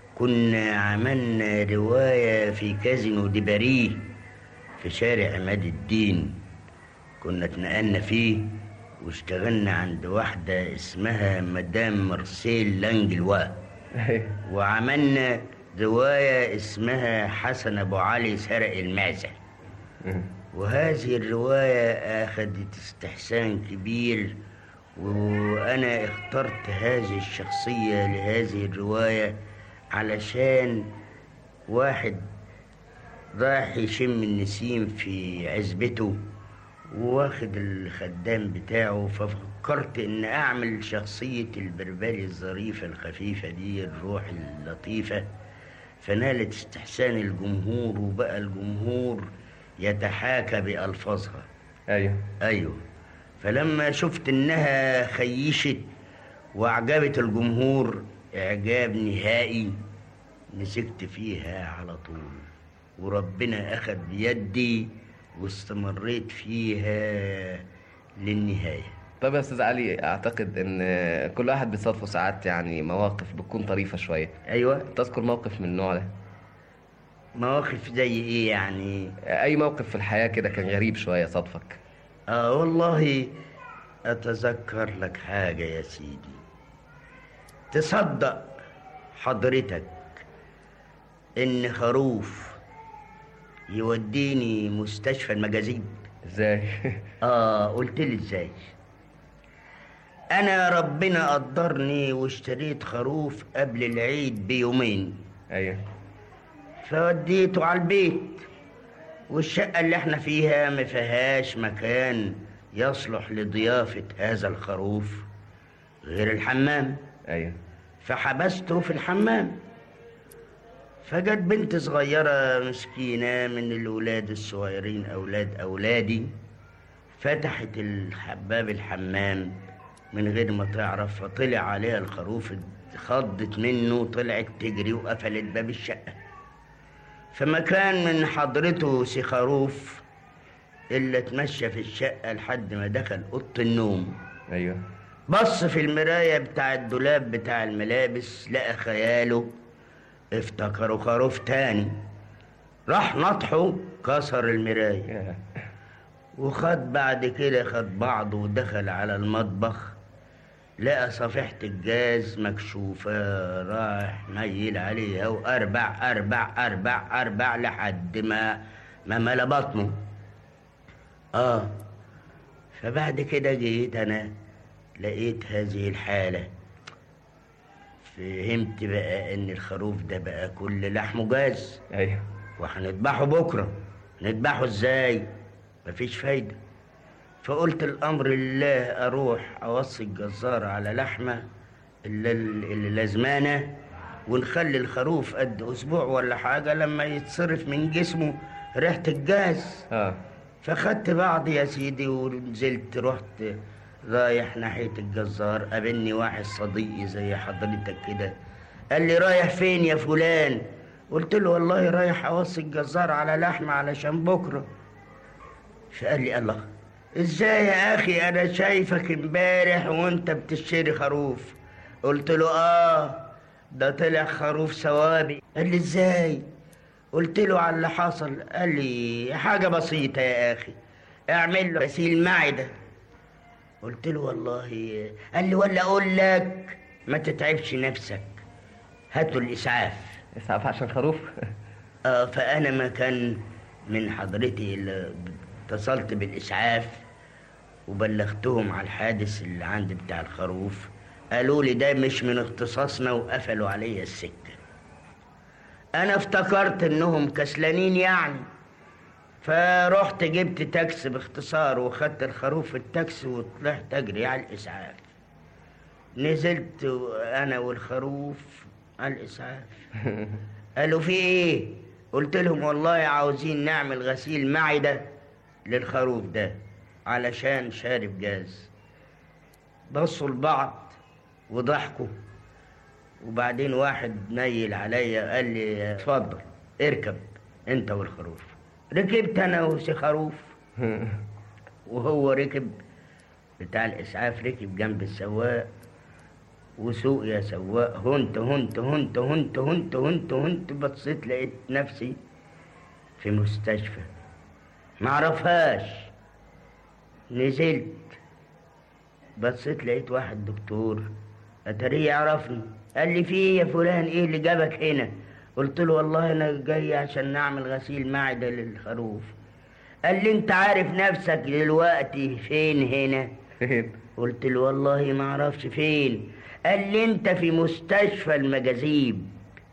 كنا عملنا روايه في كازينو دي باريه في شارع عماد الدين، كنا اتنقلنا فيه واشتغلنا عند واحده اسمها مدام مارسيل لانجلوا، وعملنا رواية اسمها حسن أبو علي سرق المعزة، وهذه الرواية أخذت استحسان كبير، وأنا اخترت هذه الشخصية لهذه الرواية علشان واحد راح يشم النسيم في عزبته واخد الخدام بتاعه، ففكرت ان اعمل شخصية البربري الظريفة الخفيفة دي الروح اللطيفة، فنالت استحسان الجمهور، وبقى الجمهور يتحاكى بألفاظها. ايوه ايوه فلما شفت انها خيشت واعجبت الجمهور اعجاب نهائي مسكت فيها على طول، وربنا اخذ بيدي واستمريت فيها للنهاية. طب يا استاذ علي، اعتقد ان كل واحد بيصادفه ساعات يعني مواقف بتكون طريفه شويه. ايوه، تذكر موقف من النوع ده؟ مواقف زي ايه يعني؟ اي موقف في الحياه كده كان غريب شويه صادفك. اه والله اتذكر لك حاجه يا سيدي. تصدق حضرتك ان خروف يوديني مستشفى المجازين؟ ازاي؟ اه قلت لي ازاي. انا ربنا قدرني واشتريت خروف قبل العيد بيومين. ايوه. فوديته على البيت، والشقه اللي احنا فيها ما فيهاش مكان يصلح لضيافه هذا الخروف غير الحمام. ايوه. فحبسته في الحمام. فجت بنت صغيرة مسكينة من الولاد الصغيرين أولاد أولادي، فتحت الحباب الحمام من غير ما تعرف، فطلع عليها الخروف، خضت منه، طلعت تجري وقفلت باب الشقة. فما كان من حضرته سي خروف إلا اتمشى في الشقة لحد ما دخل أوضة النوم. أيوه. بص في المراية بتاع الدولاب بتاع الملابس، لقى خياله، افتكروا خروف تاني، راح نطحه كسر المراية، وخد بعد كده خد بعضه ودخل على المطبخ، لقى صفيحة الجاز مكشوفة، راح ميل عليها وأربع أربع أربع أربع لحد ما ما ملا بطنه. آه فبعد كده جيت أنا لقيت هذه الحالة، فهمت بقى ان الخروف ده بقى كل لحمه جاز. ايوه. وهنذبحه بكرة. نذبحه ازاي؟ مفيش فايدة. فقلت الأمر لله، أروح أوصي الجزار على لحمة اللي, اللي لازمانة، ونخلي الخروف قد أسبوع ولا حاجة لما يتصرف من جسمه ريحة الجاز. اه فخدت بعضي يا سيدي ونزلت، رحت رايح ناحية الجزار. قابلني واحد صديقي زي حضرتك كده، قال لي رايح فين يا فلان؟ قلت له والله رايح أوصي الجزار على لحمة علشان بكرة. فقال لي الله، ازاي يا اخي انا شايفك امبارح وانت بتشتري خروف؟ قلت له اه ده طلع خروف ثوابي. قال لي ازاي؟ قلت له على اللي حصل. قال لي حاجة بسيطة يا اخي، اعمل له غسيل معدة. قلت له والله. قال لي ولا اقول لك ما تتعبش نفسك، هات له الاسعاف. اسعاف عشان خروف؟ اه فانا ما كان من حضرتي اللي اتصلت بالإسعاف وبلغتهم على الحادث اللي عندي بتاع الخروف. قالوا لي ده مش من اختصاصنا وقفلوا عليا السكة. أنا افتكرت إنهم كسلانين يعني، فرحت جبت تاكسي باختصار وخدت الخروف في التاكسي وطلعت أجري على الإسعاف. نزلت أنا والخروف على الإسعاف. قالوا في إيه؟ قلت لهم والله عاوزين نعمل غسيل معدة للخروف ده علشان شارب جاز. بصوا لبعض وضحكوا، وبعدين واحد نيل عليا قال لي اتفضل اركب انت والخروف. ركبت انا وسي خروف وهو ركب، بتاع الاسعاف ركب جنب السواق وسوق يا سواق. هنت هنت هنت هنت هنت هنت هنت بصيت لقيت نفسي في مستشفى معرفهاش. نزلت بصيت لقيت واحد دكتور اتاريه يعرفني. قال لي في ايه يا فلان؟ ايه اللي جابك هنا؟ قلت له والله انا جاي عشان نعمل غسيل معدة للخروف. قال لي انت عارف نفسك دلوقتي فين هنا؟ فين؟ قلت له والله ما اعرفش فين. قال لي انت في مستشفى المجاذيب.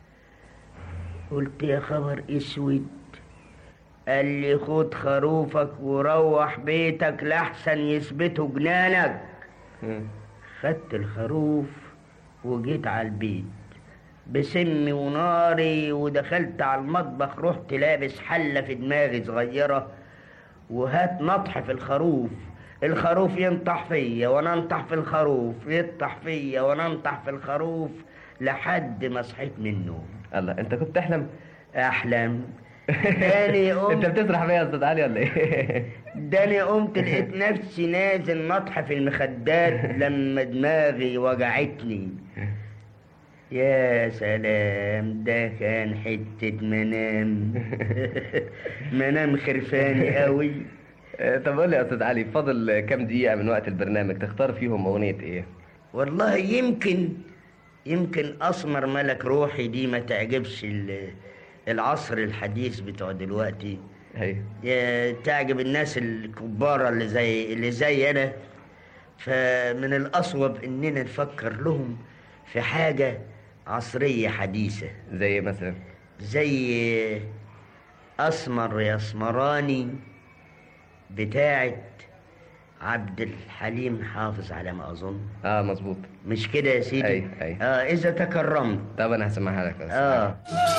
قلت يا خبر اسود. قال لي خد خروفك وروح بيتك لحسن يثبتوا جنانك. خدت الخروف وجيت على البيت بسمي وناري، ودخلت على المطبخ رحت لابس حلة في دماغي صغيرة وهات نطح في الخروف. الخروف ينطح فيا وانا انطح في الخروف، ينطح فيا وانا انطح في الخروف لحد ما صحيت من النوم. الله، انت كنت تحلم؟ احلم. داني قمت. انت بتسرح بيا يا استاذ علي ولا ايه؟ داني قمت لقيت نفسي نازل نطح في المخدات لما دماغي وجعتني. يا سلام، ده كان حتة منام. منام خرفاني قوي. طب قول لي يا استاذ علي، فاضل كام دقيقة من وقت البرنامج تختار فيهم اغنية ايه؟ والله يمكن يمكن اسمر ملك روحي دي ما تعجبش العصر الحديث بتوع دلوقتي. ايوه تعجب الناس الكبارة اللي زي اللي زي انا. فمن الاصوب اننا نفكر لهم في حاجة عصرية حديثة. زي مثلا؟ زي اسمر يا اسمراني بتاعت عبد الحليم حافظ على ما اظن. اه مظبوط. مش كده يا سيدي؟ اي اي. اه اذا تكرمت. طب انا هسمعها لك بس. اه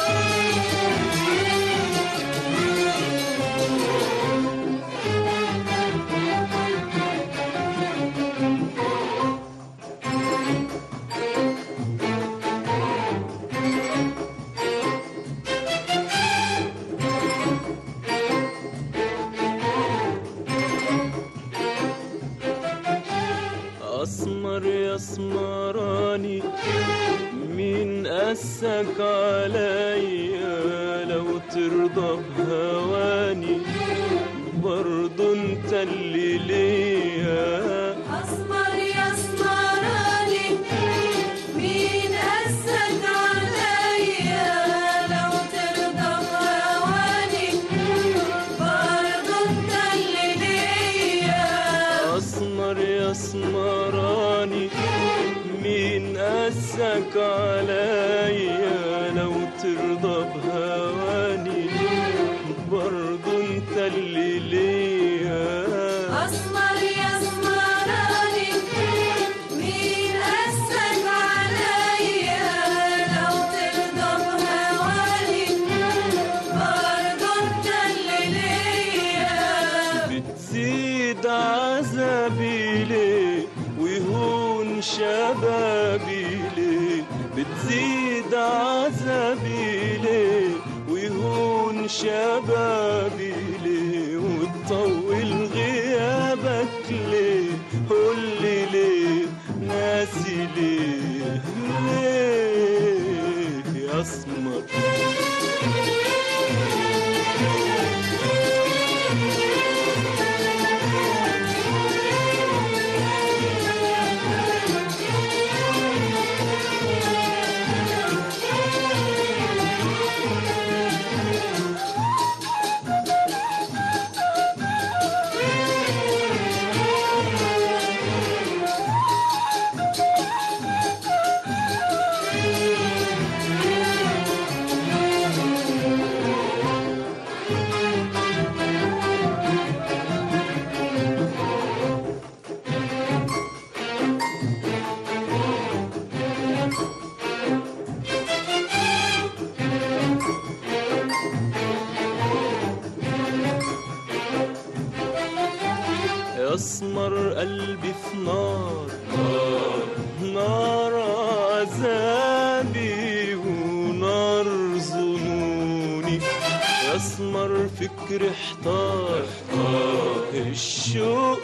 أسمر يا اسمراني مين قاسك عليا؟ لو ترضى بهواني برضو انت اللي ليا. أسمر يا اسمراني مين قاسك عليا؟ لو ترضى بهواني برضو انت اللي ليا. أسمر يا اسمراني مين قاسك عليا؟ لو ترضى بهواني انت اللي ليا. أسمر يا اسمراني مين قاسك عليا لو ترضى بهواني برضه انت اللي ليا. بتزيد عذابي ليه ويهون شبابي ليه، بتزيد عذابي ليه ويهون شبابي ليه، وتطول غيابك ليه، قولي ليه ناسي ليه ليه يا اسمر. أسمر قلبي في نار نار عذابي ونار ظنوني، أسمر فكر احتار الشوق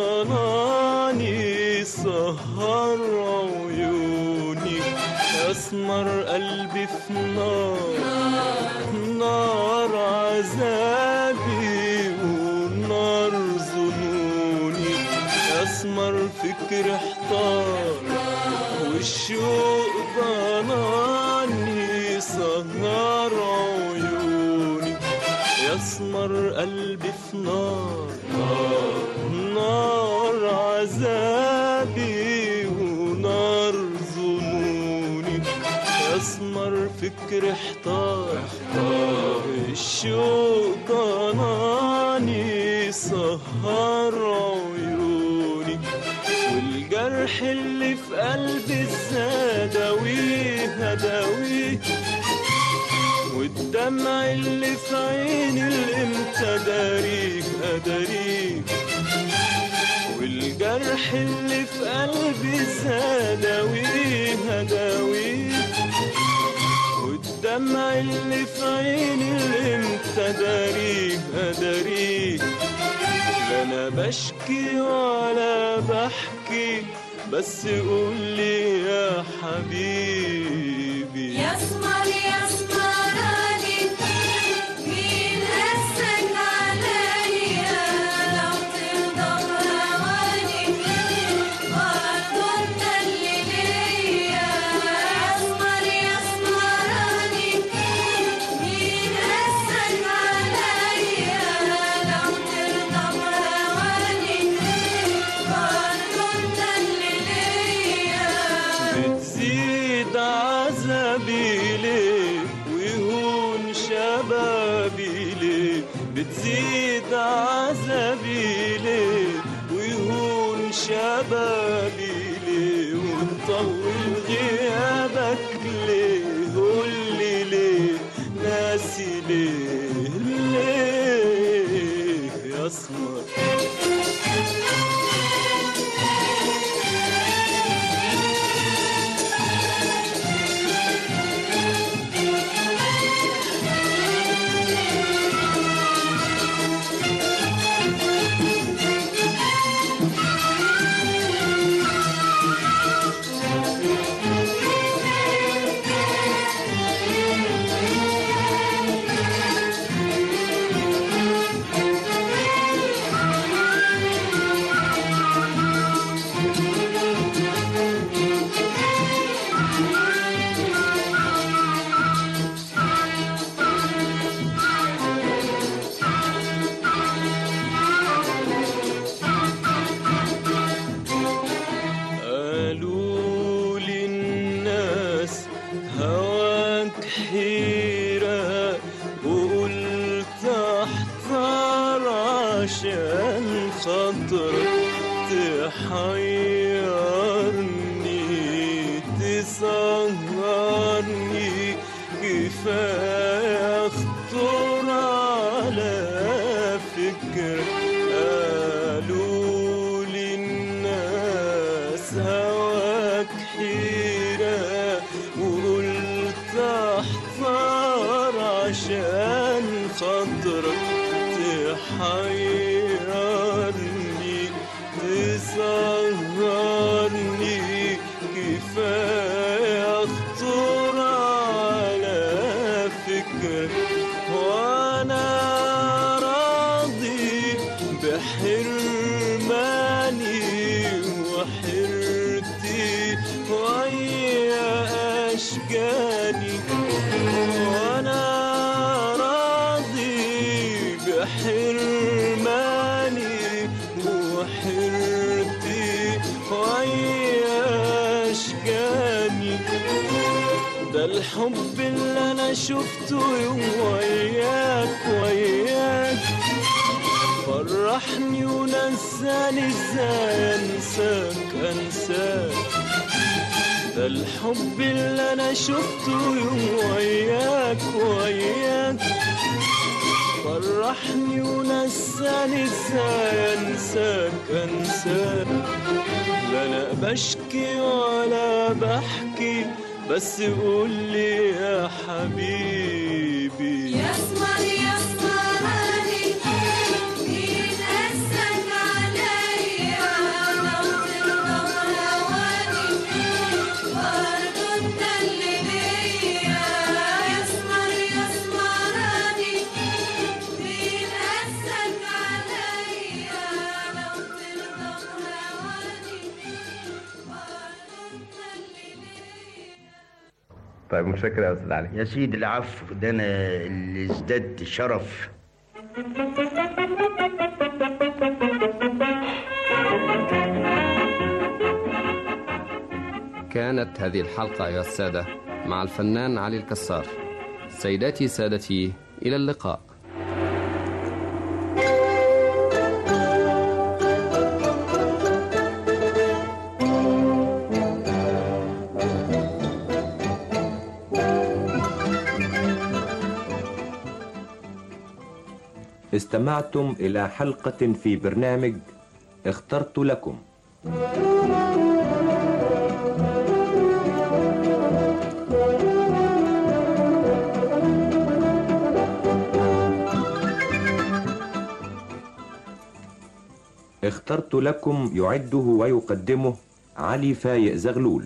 ضناني سهر عيوني، أسمر قلبي في نار نار عذابي ونار ظنوني، أسمر فكر احتار والشوق ضناني سهر عيوني، يسمر قلبي في نار نار عذابي ونار ظنوني، يسمر فكر احتار الشوق ضناني سهر عيوني، والجرح اللي في قلبي ازاي اداويه اداويه، والدمع اللي في عيني الامتى داريه اداريه، والجرح اللي في قلبي ازاي اداويه اداويه، والدمع اللي في عيني الامتى داريه اداريه، لا انا بشكي ولا بحكي بس قولي يا حبيبي. يا اسمر يا اسمراني مين قاسك عليا لو ترضى بهواني برضه انت اللي ليا. اسمر يا اسمراني مين قاسك عليا لو ترضى بهواني برضه انت اللي ليا. بتزيد عذابي ليه ويهون شبابي ليه، بتزيد عذابي ليه ويهون شبابي ليه، وتطول غيابك ليه، قولي ليه ناسي ليه ليه يا اسمر. عشان خاطرك تحيرني تسهرني كفاية خطر على فكرك قالوا لي الناس هواك حيرة وقلت احذر عشان خاطرك تحيرني تسهرني كفاية خطر على فكرك وانا راضي بحرماني وحرتي ويا اشجاني وانا راضي بحرماني وحرتي ويا اشجاني ده الحب اللي انا شفته يوم وياك وياك فرحني ونساني ازاي انساك انساك ده الحب اللي انا شفته يوم وياك وياك فرحني ونساني ازاي انساك انساك لا انا بشكي ولا بحكي بس قولي يا حبيبي يسمر يسمرني مين قاسك عليا لو ترضى بهواني برضه انت اللي ليا يسمر يسمرني مين قاسك عليا لو ترضى بهواني برضه انت اللي ليا. طيب متشكر يا استاذ علي. يا سيدي العفو، ده انا اللي ازددت شرف. كانت هذه الحلقة أيها السادة مع الفنان علي الكسار. سيداتي سادتي، إلى اللقاء. استمعتم إلى حلقة في برنامج اخترت لكم. اخترت لكم يعده ويقدمه علي فايق زغلول.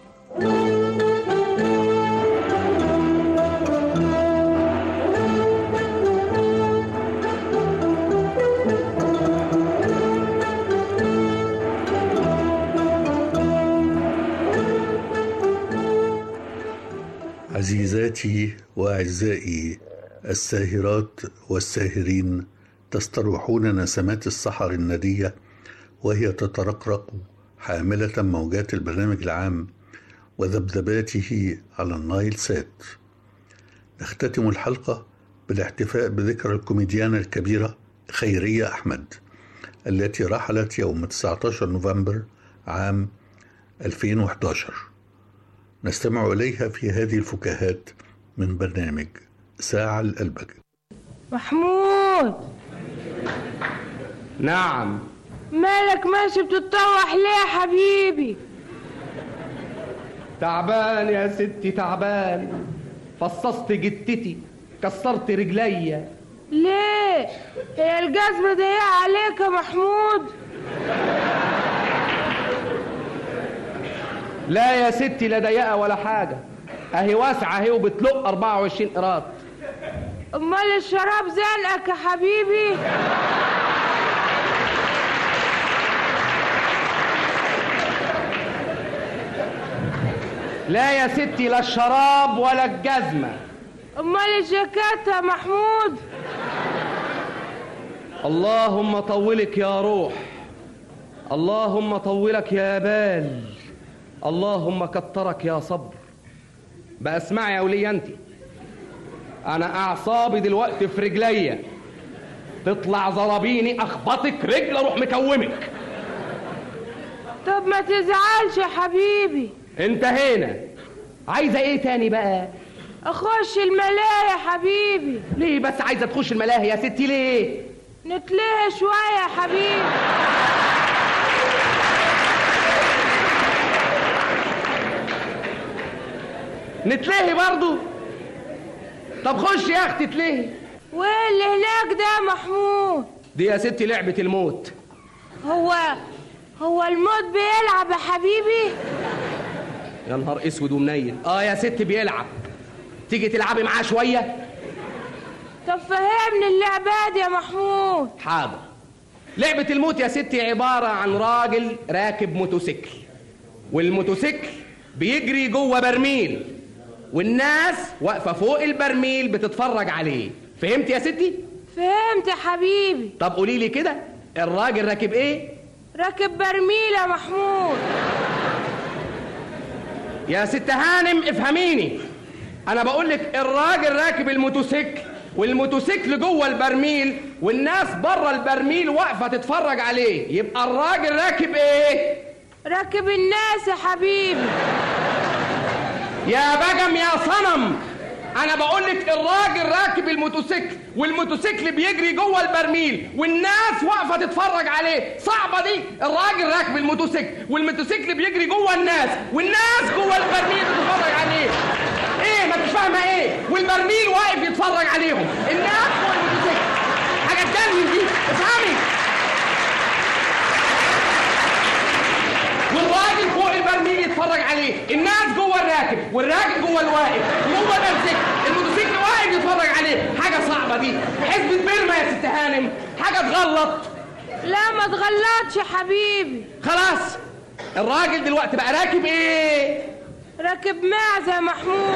عزيزاتي وأعزائي الساهرات والساهرين، تستروحون نسمات الصحر الندية وهي تترقرق حاملة موجات البرنامج العام وذبذباته على النايل سات. نختتم الحلقة بالاحتفاء بذكرى الكوميديانة الكبيرة خيرية أحمد التي رحلت يوم تسعة عشر نوفمبر عام ألفين وإحدى عشر. نستمع إليها في هذه الفكاهات من برنامج ساعة الألبج. محمود. نعم. مالك ماشي بتتطوح ليه يا حبيبي؟ تعبان يا ستي تعبان، فصصت جتتي، كسرت رجليا. ليه؟ هي الجزمة ضيقة عليك يا محمود؟ لا يا ستي لا ضيقة ولا حاجة، اهي واسعة اهي وبتلق أربعة وعشرين قراط. امال الشراب زنقك يا حبيبي؟ لا يا ستي لا الشراب ولا الجزمة. امال الجاكيت يا محمود؟ اللهم طولك يا روح، اللهم طولك يا بال، اللهم كترك يا صبر. بقى اسمعي يا ولية انت، انا اعصابي دلوقتي في رجليا، تطلع ضربيني اخبطك رجل اروح مكومك. طب ما تزعلش يا حبيبي. انتهينا. عايزه ايه تاني بقى؟ اخش الملاهي يا حبيبي. ليه بس عايزه تخش الملاهي يا ستي ليه؟ نتلهي شويه يا حبيبي. نتلهي برضو؟ طب خش يا اختي تلهي. وايه اللي هناك ده يا محمود؟ دي يا ستي لعبه الموت. هو هو الموت بيلعب يا حبيبي؟ يا نهار اسود ومنيل. اه يا ستي بيلعب. تيجي تلعبي معاه شويه؟ طب فهمني اللعبه دي يا محمود. حاضر. لعبه الموت يا ستي عباره عن راجل راكب موتوسيكل، والموتوسيكل بيجري جوه برميل، والناس واقفه فوق البرميل بتتفرج عليه. فهمت يا ستي؟ فهمت يا حبيبي. طب قولي لي كده، الراجل راكب ايه؟ راكب برميل يا محمود. يا ست هانم افهميني، انا بقول لك الراجل راكب الموتوسيكل، والموتوسيكل جوه البرميل، والناس بره البرميل واقفه تتفرج عليه. يبقى الراجل راكب ايه؟ راكب الناس يا حبيبي. يا بجم يا صنم، انا بقول لك الراجل راكب الموتوسيكل، والموتوسيكل بيجري جوه البرميل، والناس واقفه تتفرج عليه. صعبه دي. الراجل راكب الموتوسيكل، والموتوسيكل بيجري جوه الناس، والناس جوه البرميل بتتفرج عليه. ايه ما مش فاهمه ايه؟ والبرميل واقف يتفرج عليهم، الناس جوه الموتوسيكل. حاجه تجنن دي، افهمي. والراجل فوق البرميل يتفرج عليه، الناس جوه الراكب، والراكب جوه الواقف، جوه الموتوسيكل، الموتوسيكل واقف يتفرج عليه. حاجه صعبه دي. حسبة بيرما يا ست هانم، حاجه تغلط. لا ما تغلطش يا حبيبي. خلاص. الراجل دلوقتي بقى راكب ايه؟ راكب معزه يا محمود.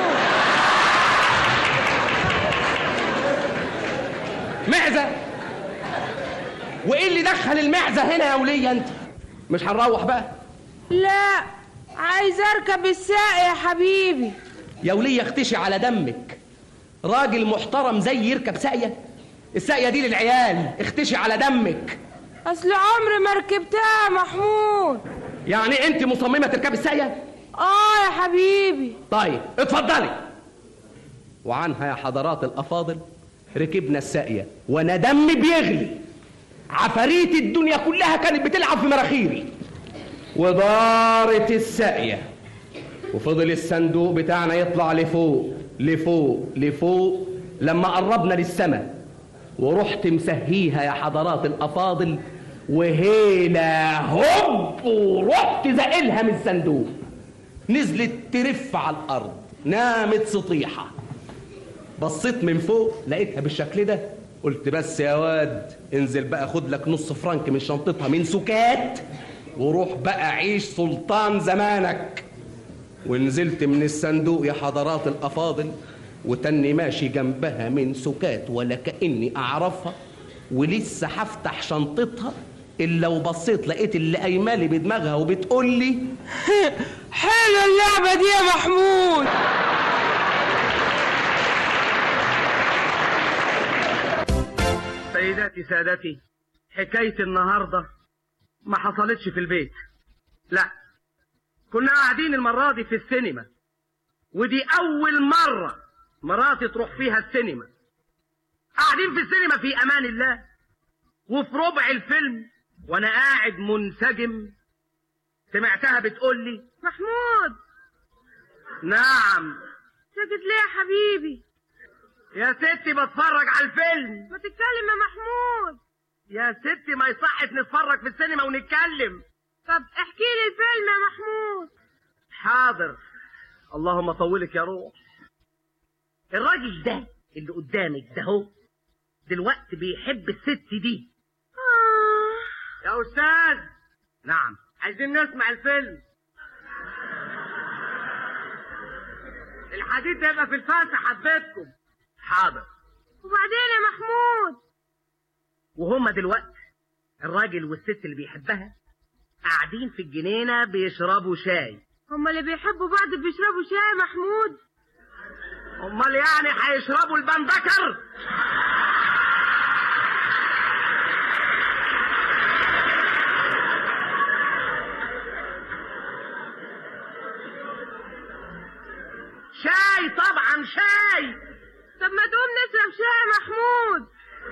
معزه؟ وايه اللي دخل المعزه هنا يا وليه انت؟ مش هنروح بقى؟ لا عايز اركب الساق يا حبيبي. يا وليه اختشي على دمك. راجل محترم زي يركب ساقيه؟ الساقيه دي للعيال، اختشي على دمك. اصل عمري ما ركبتها يا محمود. يعني انت مصممه تركبي الساقيه؟ اه يا حبيبي. طيب اتفضلي. وعنها يا حضرات الافاضل ركبنا الساقيه، وانا دمي بيغلي. عفاريت الدنيا كلها كانت بتلعب في مراخيري. ودارت الساقيه، وفضل الصندوق بتاعنا يطلع لفوق لفوق لفوق لما قربنا للسماء، ورحت مسهيها يا حضرات الافاضل، وهيلا هوب ورحت زقلها من الصندوق. نزلت ترف على الارض، نامت سطيحه. بصيت من فوق لقيتها بالشكل ده، قلت بس يا واد انزل بقى خد لك نص فرنك من شنطتها من سكات، وروح بقى عيش سلطان زمانك. ونزلت من الصندوق يا حضرات الافاضل، وتني ماشي جنبها من سكات ولا كاني اعرفها، ولسه هفتح شنطتها الا وبصيت لقيت اللي قايمالي بدماغها وبتقول لي حلوه اللعبه دي يا محمود. سيداتي سادتي، حكاية النهاردة ما حصلتش في البيت، لا، كنا قاعدين المرة دي في السينما، ودي أول مرة مراتي تروح فيها السينما. قاعدين في السينما في أمان الله، وفي ربع الفيلم وأنا قاعد منسجم سمعتها بتقول لي محمود. نعم. سكت ليه يا حبيبي؟ يا ستي بتفرج على الفيلم. ما تتكلم يا محمود. يا ستي ما يصحش نتفرج في السينما ونتكلم. طب احكي لي الفيلم يا محمود. حاضر. اللهم طولك يا روح. الراجل ده اللي قدامك ده هو دلوقتي بيحب الست دي. آه. يا أستاذ. نعم. عايزين نسمع الفيلم. الحديد ده يبقى في الفاسة حبيتكم. حاضر. وبعدين يا محمود؟ وهما دلوقتي الراجل والست اللي بيحبها قاعدين في الجنينة بيشربوا شاي. هما اللي بيحبوا بعض بيشربوا شاي يا محمود؟ امال يعني هيشربوا البندكر؟ شاي يا محمود.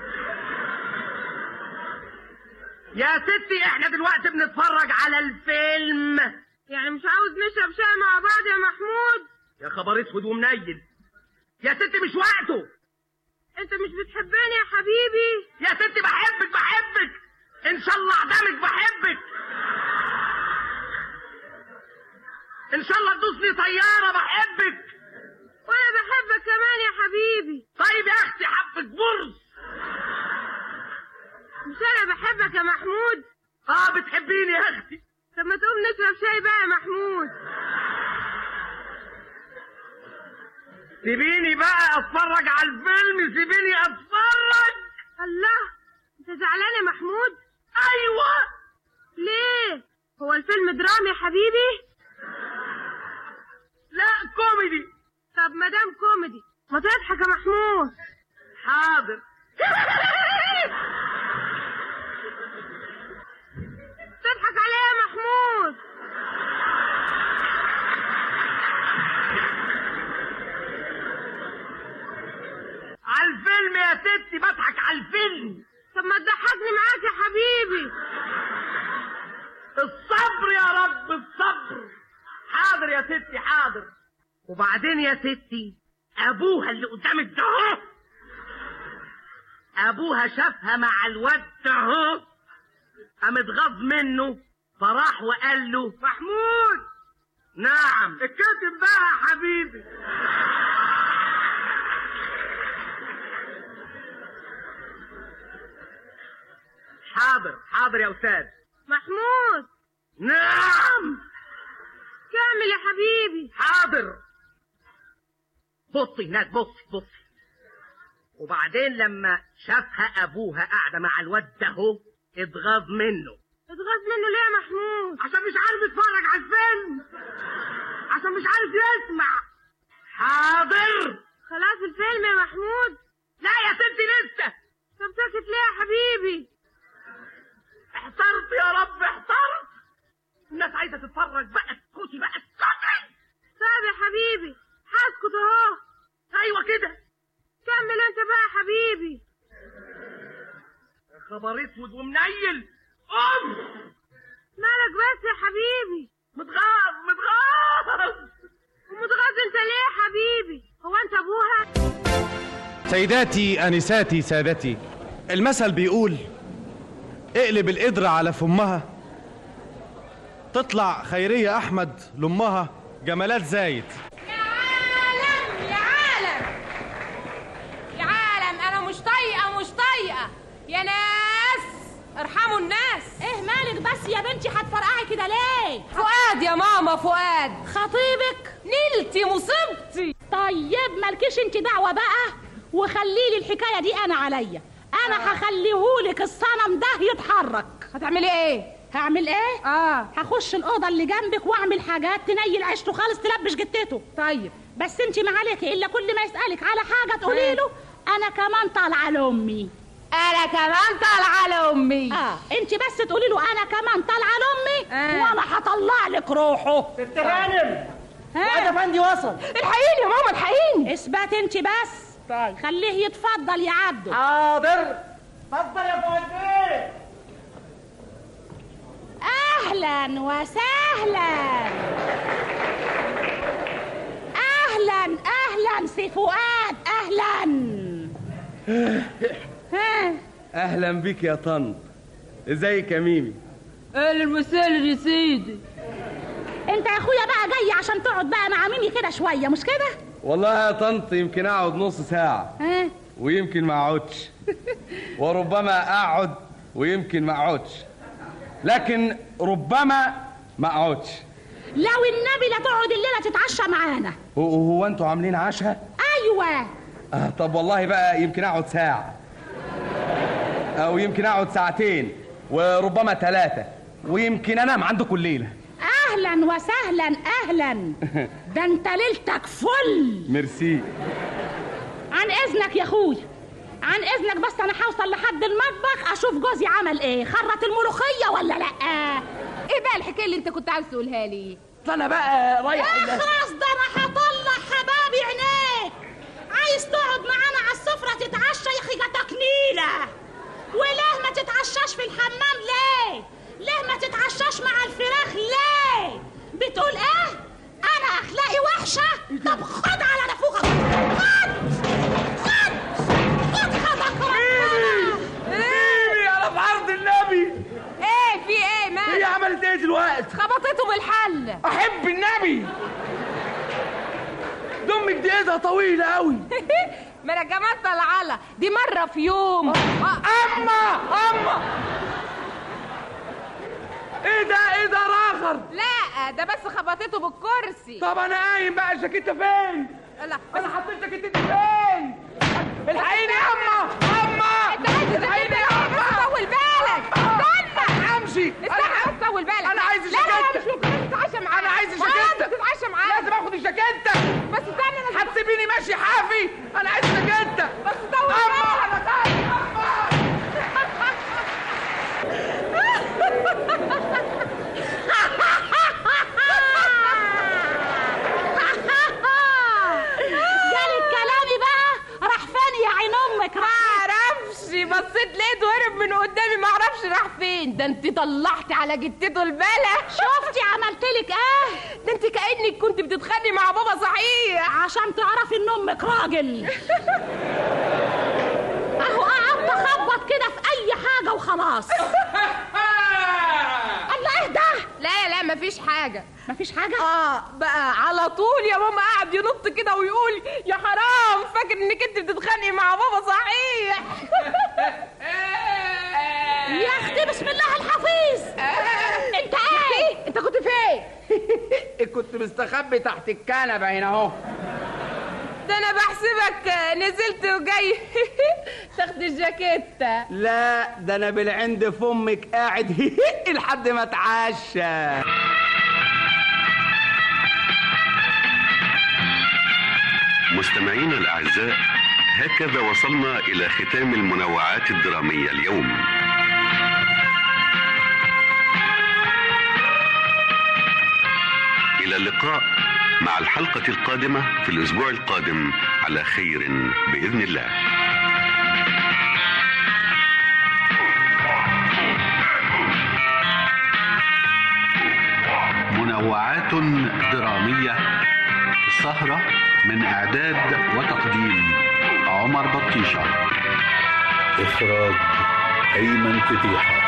يا ستي احنا دلوقتي بنتفرج على الفيلم. يعني مش عاوز نشرب شاي مع بعض يا محمود؟ يا خبر اسود ومنيل، يا ستي مش وقته. انت مش بتحبني يا حبيبي؟ يا ستي بحبك بحبك ان شاء الله اعدمك، بحبك ان شاء الله تدوسني طياره، بحبك. وانا بحبك كمان يا حبيبي. طيب يا اختي حبك برص. مش انا بحبك يا محمود؟ اه بتحبيني يا اختي. طب ما تقوم نشرب شاي بقى يا محمود. سيبيني بقى اتفرج على الفيلم، سيبيني اتفرج. الله، انت زعلان يا محمود؟ ايوه. ليه؟ هو الفيلم درامي يا حبيبي؟ لا كوميدي. طب ما دام كوميدي ما تضحك يا محمود. حاضر. تضحك عليا يا محمود. على الفيلم يا ستي، بضحك على الفيلم. طب ما تضحكني معاك يا حبيبي. الصبر يا رب، الصبر. حاضر يا ستي حاضر. وبعدين يا ستي ابوها اللي قدامك ده اهو، ابوها شافها مع الواد ده اهو، قام اتغاظ منه فراح وقال له محمود. نعم. اتكتب بقى يا حبيبي. حاضر حاضر يا استاذ. محمود. نعم. كمل يا حبيبي. حاضر. بصي هناك، بصي بصي. وبعدين لما شافها ابوها قاعده مع الواد ده اهو اتغاظ منه. اتغاظ منه ليه يا محمود؟ عشان مش عارف يتفرج على الفيلم، عشان مش عارف يسمع. حاضر. خلاص الفيلم يا محمود؟ لا يا ستي لسه. طب ساكت ليه يا حبيبي؟ احترت يا رب احترت. الناس عايزه تتفرج بقى، اسكتي بقى اسكتي. طيب يا حبيبي هسكت اهو. ايوه كده. كمل انت بقى يا حبيبي. يا خبر اسود ومنيل. قوم. مالك بس يا حبيبي؟ متغاظ متغاظ. ومتغاظ انت ليه يا حبيبي؟ هو انت ابوها؟ سيداتي انساتي سادتي، المثل بيقول اقلب القدرة على فمها تطلع خيرية احمد لامها جمالات زايد. يا عالم يا عالم يا عالم، انا مش طايقه مش طايقه يا ناس، ارحموا الناس. ايه مالك بس يا بنتي هتفرقعي كده ليه؟ فؤاد يا ماما، فؤاد خطيبك. نيلتي مصيبتي. طيب مالكيش انت دعوه بقى، وخليلي الحكايه دي انا عليا. انا آه. هخليهولك الصنم ده يتحرك. هتعملي ايه؟ هعمل ايه؟ اه هخش الاوضه اللي جنبك واعمل حاجات تنيل عيشته خالص، تلبش جتته. طيب بس انت ما عليكي الا كل ما يسالك على حاجه تقولي له انا كمان طالعه لامي. انا كمان طالعه لامي. اه انت بس تقولي له انا كمان طالعه لامي آه. وانا هطلع لك روحه. ست هانم، فؤاد افندي وصل. الحقيني يا ماما الحقيني. اثبت انت بس. طيب خليه يتفضل يا عبده. حاضر. اتفضل يا فؤاد بيه. اهلا وسهلا. اهلا اهلا سي فؤاد اهلا. ها اهلا بيك يا طن. ازيك يا ميمي؟ اهلا وسهلا يا سيدي. انت يا اخويا بقى جاي عشان تقعد بقى مع ميمي كده شويه مش كده؟ والله يا طنط يمكن اقعد نص ساعه ها ويمكن ما اقعدش وربما اقعد ويمكن ما اقعدش، لكن ربما ما اقعدش. لو النبي لا تقعد الليله تتعشى معانا. هو, هو انتوا عاملين عشاء؟ ايوه. آه طب والله بقى يمكن اقعد ساعه او يمكن اقعد ساعتين وربما ثلاثه ويمكن انام عندكم الليله. اهلا وسهلا اهلا. ده انت ليلتك فل. ميرسي. عن اذنك يا اخويا، عن اذنك بس انا هوصل لحد المطبخ اشوف جوزي عمل ايه، خرط الملوخيه ولا لا. ايه بقى الحكايه اللي انت كنت عايز تقولها لي؟ انا بقى رايح. اخرس، ده انا هطلع حبابي عينيك. عايز تقعد معانا على السفره تتعشى نيلة. وليه ما تتعشاش في الحمام ليه؟ ليه ما تتعشاش مع الفراخ ليه؟ بتقول ايه؟ انا اخلاقي وحشة؟ طب خد على نافوخك. خد خد خد خدك ربنا. ميمي انا في عرض النبي. ايه في ايه مالك؟ هي عملت ايه دلوقتي؟ خبطته بالحل. احب النبي. دمك دي ايدها طويلة قوي. ما انا كمان طلعالة دي مرة في يوم. اما اما ايه ده ايه ده راخر؟ لا ده بس خبطته بالكرسي. طب انا قايم بقى، الجاكيتة فين؟ لا انا حطيت جاكيتتي فين؟ الحقيني يا اما اما انت عايز الحقيني يا اما. طول بالك استنى امشي. استنى بس طول بالك. انا عايز لا لا الجاكيتة. مش ممكن تتعشى معايا. انا عايز الجاكيتة. تتعشى معايا. لازم اخد الجاكيتة. بس استنى انا هتسيبيني ماشي حافي؟ انا عايز الجاكيتة. بس طول بالك. انا خايف اما. جالك كلامي بقى؟ راح فين يا عين امك؟ ما اعرفش، بصيت لقيته هرب من قدامي، ما اعرفش راح فين. ده انت طلعتي على جتته البلا. شفتي عملتلك ايه؟ ده انت كأنك كنت بتتخانقي مع بابا صحيح. عشان تعرفي ان امك راجل. اهو قعدت اخبط كده في اي حاجه وخلاص. الله ايه ده؟ لا لا مفيش حاجة. مفيش حاجة؟ اه بقى على طول يا ماما قاعد ينط كده ويقول يا حرام فاكر انك انت بتتخانقي مع بابا صحيح. يا اختي بسم الله الحفيظ. انت ايه؟ انت كنت فين؟ كنت مستخبي تحت الكنبة هنا اهو. ده انا بحسبك نزلت وجاي تاخد الجاكيتة. لا ده انا بالعند في امك قاعد لحد ما اتعشى. مستمعينا الأعزاء، هكذا وصلنا إلى ختام المنوعات الدرامية اليوم. إلى اللقاء مع الحلقة القادمة في الأسبوع القادم على خير بإذن الله. منوعات درامية، سهرة من إعداد وتقديم عمر بطيشة، إخراج أيمن فتيحة.